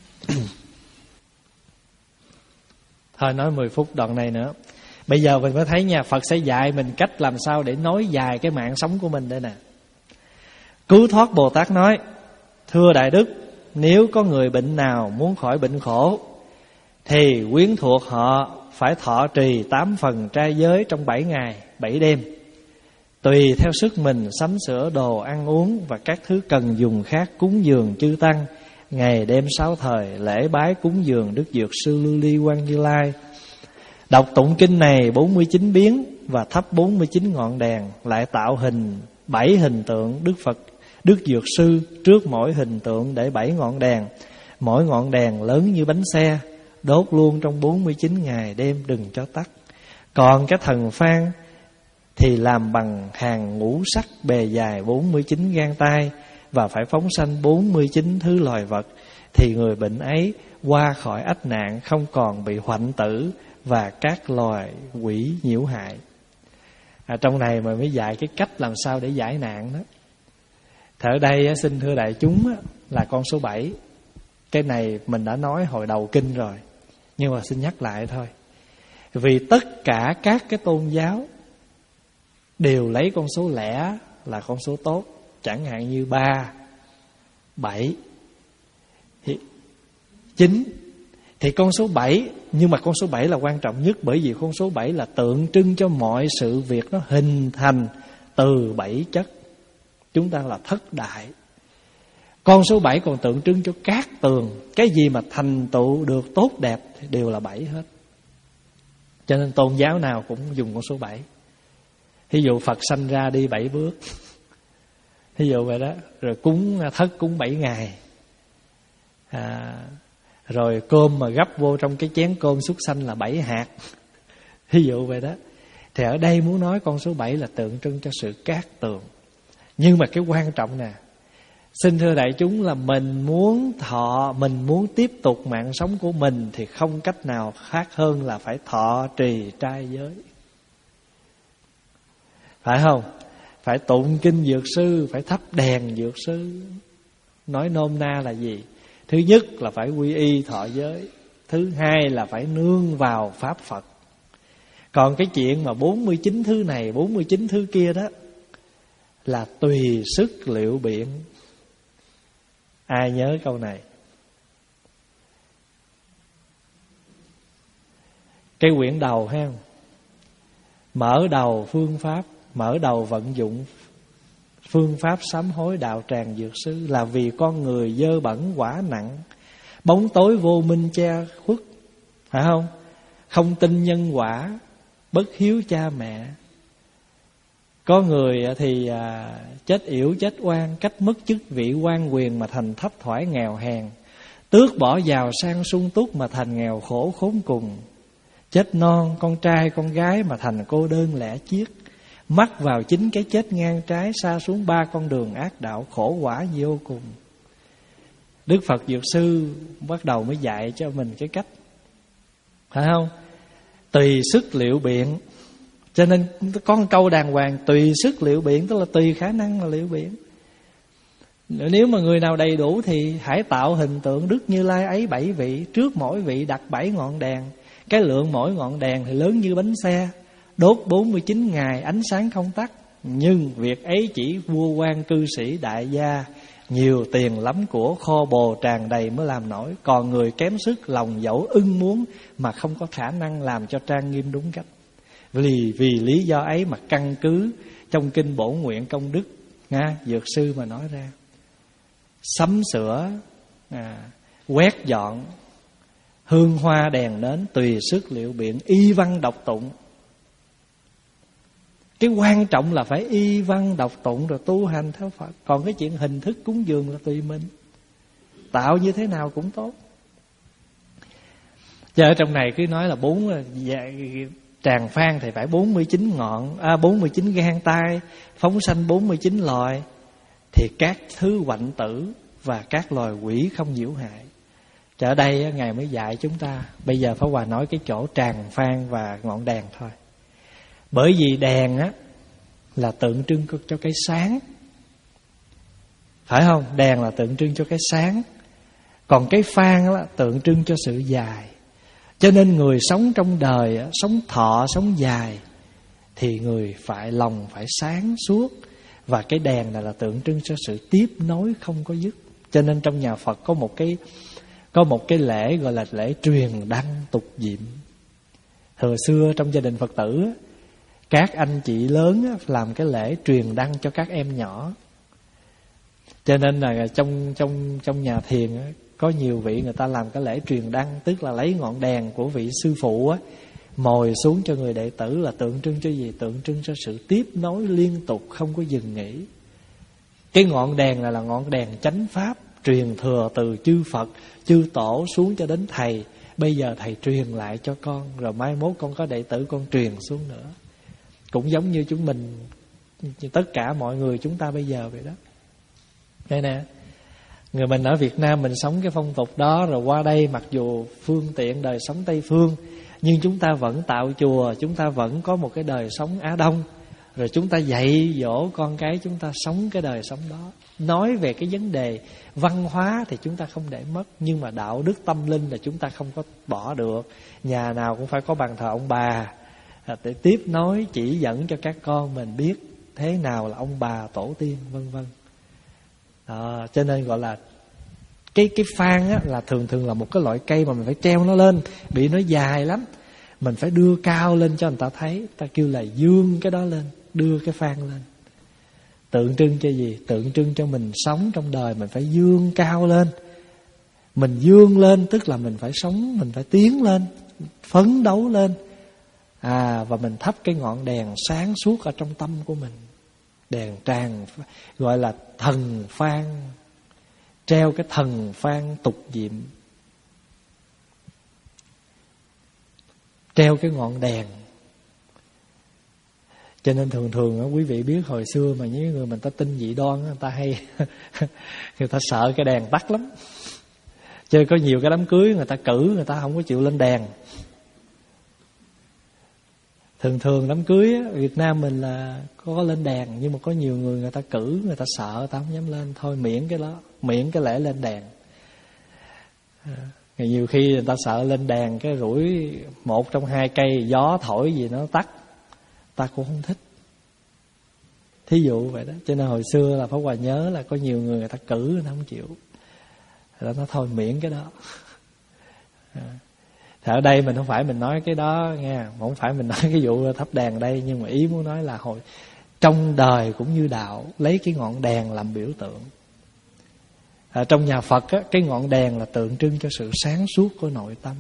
Thôi nói mười phút đoạn này nữa. Bây giờ mình mới thấy nha, Phật sẽ dạy mình cách làm sao để nối dài cái mạng sống của mình đây nè. Cứu Thoát Bồ Tát nói: thưa Đại Đức, nếu có người bệnh nào muốn khỏi bệnh khổ thì quyến thuộc họ phải thọ trì tám phần trai giới trong bảy ngày, bảy đêm. Tùy theo sức mình sắm sửa đồ ăn uống và các thứ cần dùng khác cúng dường chư tăng, ngày đêm sáu thời lễ bái cúng dường Đức Dược Sư Lưu Ly Quan Như Lai. Đọc tụng kinh này bốn mươi chín biến và thắp bốn mươi chín ngọn đèn, lại tạo hình bảy hình tượng Đức Phật, Đức Dược Sư trước mỗi hình tượng để bảy ngọn đèn, mỗi ngọn đèn lớn như bánh xe, đốt luôn trong bốn mươi chín ngày đêm, đừng cho tắt. Còn cái thần phan thì làm bằng hàng ngũ sắc bề dài bốn mươi chín gang tay và phải phóng sanh bốn mươi chín thứ loài vật, thì người bệnh ấy qua khỏi ách nạn, không còn bị hoạnh tử và các loài quỷ nhiễu hại. À, trong này mà mới dạy cái cách làm sao để giải nạn đó. Thì ở đây xin thưa đại chúng là con số bảy. Cái này mình đã nói hồi đầu kinh rồi, nhưng mà xin nhắc lại thôi. Vì tất cả các cái tôn giáo đều lấy con số lẻ là con số tốt. Chẳng hạn như ba, bảy, chín. Thì con số bảy Nhưng mà con số bảy là quan trọng nhất, bởi vì con số bảy là tượng trưng cho mọi sự việc nó hình thành từ bảy chất. Chúng ta là thất đại. Con số bảy còn tượng trưng cho cát tường. Cái gì mà thành tựu được tốt đẹp thì đều là bảy hết. Cho nên tôn giáo nào cũng dùng con số bảy. Ví dụ Phật sanh ra đi bảy bước, ví dụ vậy đó. Rồi cúng thất cúng bảy ngày, à, rồi cơm mà gấp vô trong cái chén cơm súc sanh là bảy hạt, ví dụ vậy đó. Thì ở đây muốn nói con số bảy là tượng trưng cho sự cát tường. Nhưng mà cái quan trọng nè, xin thưa đại chúng, là mình muốn thọ, mình muốn tiếp tục mạng sống của mình thì không cách nào khác hơn là phải thọ trì trai giới. Phải không? Phải tụng kinh dược sư, phải thắp đèn dược sư. Nói nôm na là gì? Thứ nhất là phải quy y thọ giới. Thứ hai là phải nương vào Pháp Phật. Còn cái chuyện mà bốn mươi chín thứ này, bốn mươi chín thứ kia đó là tùy sức liệu biện. Ai nhớ câu này? Cái quyển đầu ha, mở đầu phương pháp, mở đầu vận dụng phương pháp sám hối đạo tràng dược sư, là vì con người dơ bẩn quả nặng, bóng tối vô minh che khuất, phải không? Không tin nhân quả, bất hiếu cha mẹ. Có người thì à, chết yểu chết oan, cách mất chức vị quan quyền mà thành thấp thoải nghèo hèn, tước bỏ giàu sang sung túc mà thành nghèo khổ khốn cùng, chết non con trai con gái mà thành cô đơn lẻ chiếc, mắc vào chính cái chết ngang trái, sa xuống ba con đường ác đạo, khổ quả vô cùng. Đức Phật Dược Sư bắt đầu mới dạy cho mình cái cách, phải không? Tùy sức liệu biện. Cho nên có một câu đàng hoàng, tùy sức liệu biện, tức là tùy khả năng mà liệu biện. Nếu mà người nào đầy đủ thì hãy tạo hình tượng Đức Như Lai ấy bảy vị, trước mỗi vị đặt bảy ngọn đèn. Cái lượng mỗi ngọn đèn thì lớn như bánh xe, đốt bốn mươi chín ngày ánh sáng không tắt. Nhưng việc ấy chỉ vua quan cư sĩ đại gia, nhiều tiền lắm của kho bồ tràn đầy mới làm nổi. Còn người kém sức, lòng dẫu ưng muốn mà không có khả năng làm cho trang nghiêm đúng cách. Vì, vì lý do ấy mà căn cứ trong kinh Bổ Nguyện Công Đức nha, Dược Sư mà nói ra, sắm sửa, à, quét dọn, hương hoa đèn nến, tùy sức liệu biện, y văn đọc tụng. Cái quan trọng là phải y văn đọc tụng rồi tu hành theo Phật. Còn cái chuyện hình thức cúng dường là tùy mình, tạo như thế nào cũng tốt. Chứ ở trong này cứ nói là bốn tràng phan thì phải bốn mươi chín ngọn, à, bốn mươi chín gang tay, phóng sanh bốn mươi chín loài, thì các thứ quạnh tử và các loài quỷ không nhiễu hại. Chứ ở đây Ngài mới dạy chúng ta. Bây giờ Pháp Hòa nói cái chỗ tràng phan và ngọn đèn thôi. Bởi vì đèn á là tượng trưng cho cái sáng, phải không? Đèn là tượng trưng cho cái sáng. Còn cái phan là tượng trưng cho sự dài. Cho nên người sống trong đời, sống thọ, sống dài, thì người phải lòng phải sáng suốt. Và cái đèn này là tượng trưng cho sự tiếp nối không có dứt. Cho nên trong nhà Phật có một cái Có một cái lễ gọi là lễ truyền đăng tục diệm. Thời xưa trong gia đình Phật tử, các anh chị lớn làm cái lễ truyền đăng cho các em nhỏ. Cho nên là trong trong trong nhà thiền có nhiều vị người ta làm cái lễ truyền đăng, tức là lấy ngọn đèn của vị sư phụ á, mồi xuống cho người đệ tử, là tượng trưng cho gì? Tượng trưng cho sự tiếp nối liên tục, không có dừng nghỉ. Cái ngọn đèn này là ngọn đèn chánh pháp, truyền thừa từ chư Phật, chư Tổ xuống cho đến Thầy. Bây giờ Thầy truyền lại cho con, rồi mai mốt con có đệ tử con truyền xuống nữa. Cũng giống như chúng mình, tất cả mọi người chúng ta bây giờ vậy đó. Đây nè, người mình ở Việt Nam mình sống cái phong tục đó, rồi qua đây mặc dù phương tiện đời sống Tây Phương, nhưng chúng ta vẫn tạo chùa, chúng ta vẫn có một cái đời sống Á Đông. Rồi chúng ta dạy dỗ con cái chúng ta sống cái đời sống đó. Nói về cái vấn đề văn hóa thì chúng ta không để mất, nhưng mà đạo đức tâm linh là chúng ta không có bỏ được. Nhà nào cũng phải có bàn thờ ông bà để tiếp nối, chỉ dẫn cho các con mình biết thế nào là ông bà tổ tiên, vân vân. Đó, cho nên gọi là Cái cái phan á, là thường thường là một cái loại cây mà mình phải treo nó lên, bị nó dài lắm, mình phải đưa cao lên cho người ta thấy. Ta kêu là dương cái đó lên, đưa cái phan lên. Tượng trưng cho gì? Tượng trưng cho mình sống trong đời mình phải dương cao lên. Mình dương lên tức là mình phải sống, mình phải tiến lên, phấn đấu lên. À, và mình thắp cái ngọn đèn sáng suốt ở trong tâm của mình. Đèn tràn, gọi là thần phan. Treo cái thần phan tục diệm, treo cái ngọn đèn. Cho nên thường thường quý vị biết hồi xưa mà những người mình ta tin dị đoan, người ta hay người ta sợ cái đèn tắt lắm. Chơi có nhiều cái đám cưới người ta cử, người ta không có chịu lên đèn. Thường thường đám cưới á, Việt Nam mình là có lên đèn, nhưng mà có nhiều người người ta cử, người ta sợ, người ta không dám lên. Thôi miễn cái đó, miễn cái lễ lên đèn. À, nhiều khi người ta sợ lên đèn cái rủi một trong hai cây gió thổi gì nó tắt, ta cũng không thích. Thí dụ vậy đó. Cho nên hồi xưa là Pháp Hòa nhớ là có nhiều người người ta cử, người ta không chịu. Rồi nó thôi miễn cái đó. À. Thì ở đây mình không phải mình nói cái đó nghe, không phải mình nói cái vụ thắp đèn đây, nhưng mà ý muốn nói là hồi trong đời cũng như đạo, lấy cái ngọn đèn làm biểu tượng. À, trong nhà Phật á, cái ngọn đèn là tượng trưng cho sự sáng suốt của nội tâm.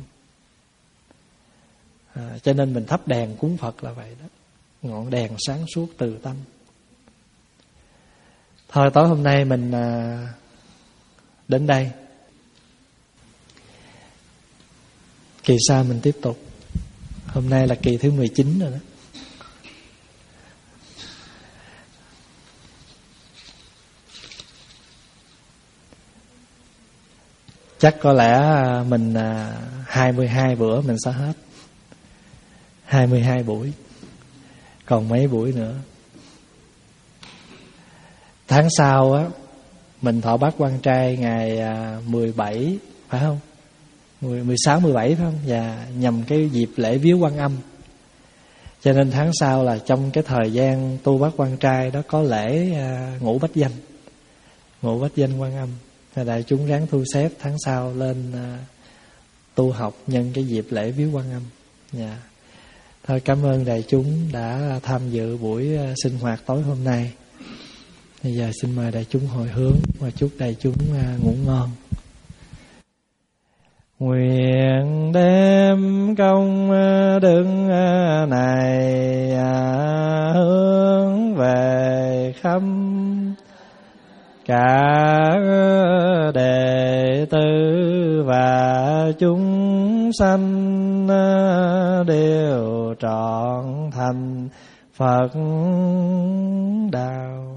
À, cho nên mình thắp đèn cúng Phật là vậy đó, ngọn đèn sáng suốt từ tâm. Thôi tối hôm nay mình à, đến đây. Kỳ sau mình tiếp tục. Hôm nay là kỳ thứ mười chín rồi đó. Chắc có lẽ mình hai mươi hai bữa mình sẽ hết. hai mươi hai buổi. Còn mấy buổi nữa. Tháng sau á, mình thọ bát quan trai ngày mười bảy, phải không? mười sáu, mười bảy phải không? Và nhằm cái dịp lễ viếng Quan Âm. Cho nên tháng sau là trong cái thời gian tu bát quan trai đó có lễ uh, ngũ bách danh. Ngũ bách danh Quan Âm. Thì đại chúng ráng thu xếp tháng sau lên uh, tu học nhân cái dịp lễ viếng Quan Âm. Yeah. Thôi cảm ơn đại chúng đã tham dự buổi uh, sinh hoạt tối hôm nay. Bây giờ xin mời đại chúng hồi hướng và chúc đại chúng uh, ngủ ngon. Nguyện đem công đức này hướng về khắp cả đệ tử và chúng sanh đều trọn thành Phật đạo.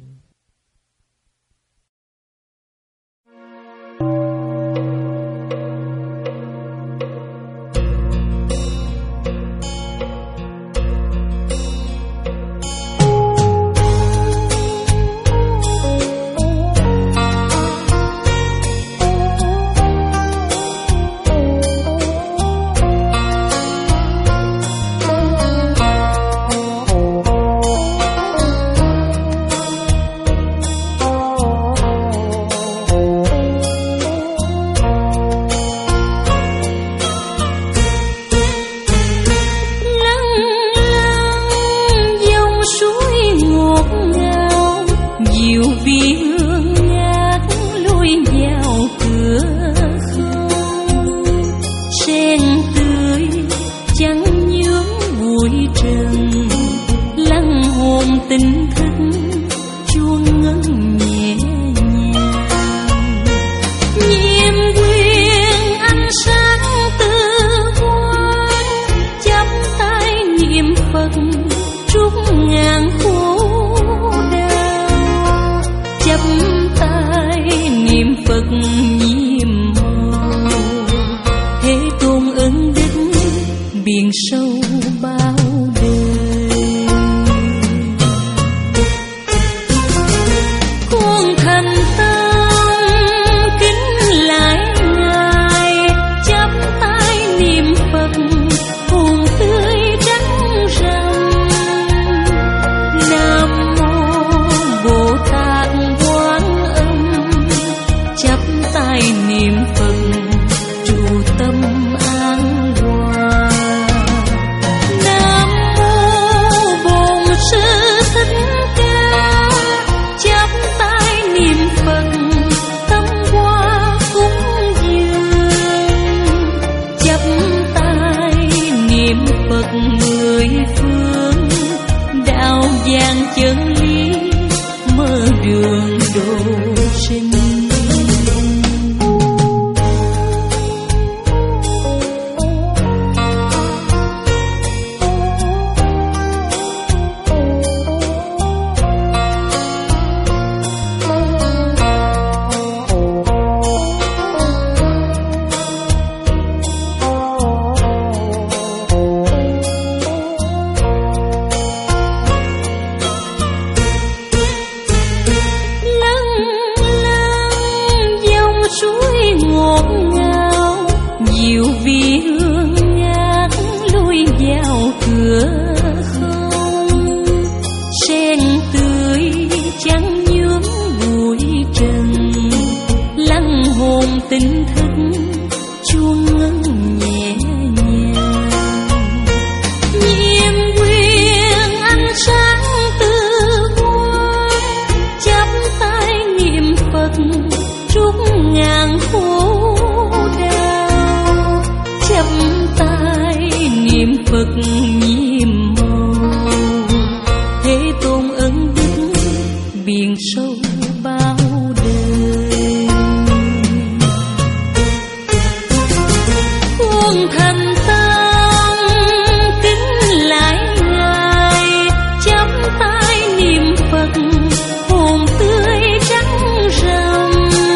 Tình thức chuông ngân nhẹ nhàng, nhiệm quyền ánh sáng từ quan, chắp tay niệm Phật trút ngàn khổ đau, chắp tay niệm Phật nhiệm màu, thế tôn ân đức biển sâu bao đời. Tay hương thành tâm kính lại ngài, chắp tay niệm Phật hồn tươi trắng rằm.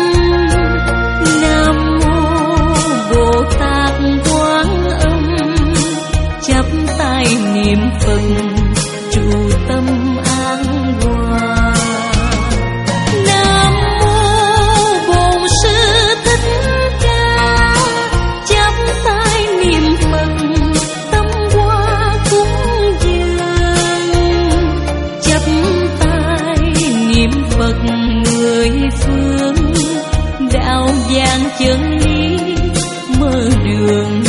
Nam mô Bồ Tát Quán Âm, chắp tay niệm Phật trụ tâm an hòa. Nam mô Bổn Sư Thích Ca, chắp tay niệm Phật tâm hoa cúng dường. Chắp tay niệm Phật mười phương, đạo vàng chân lý mở đường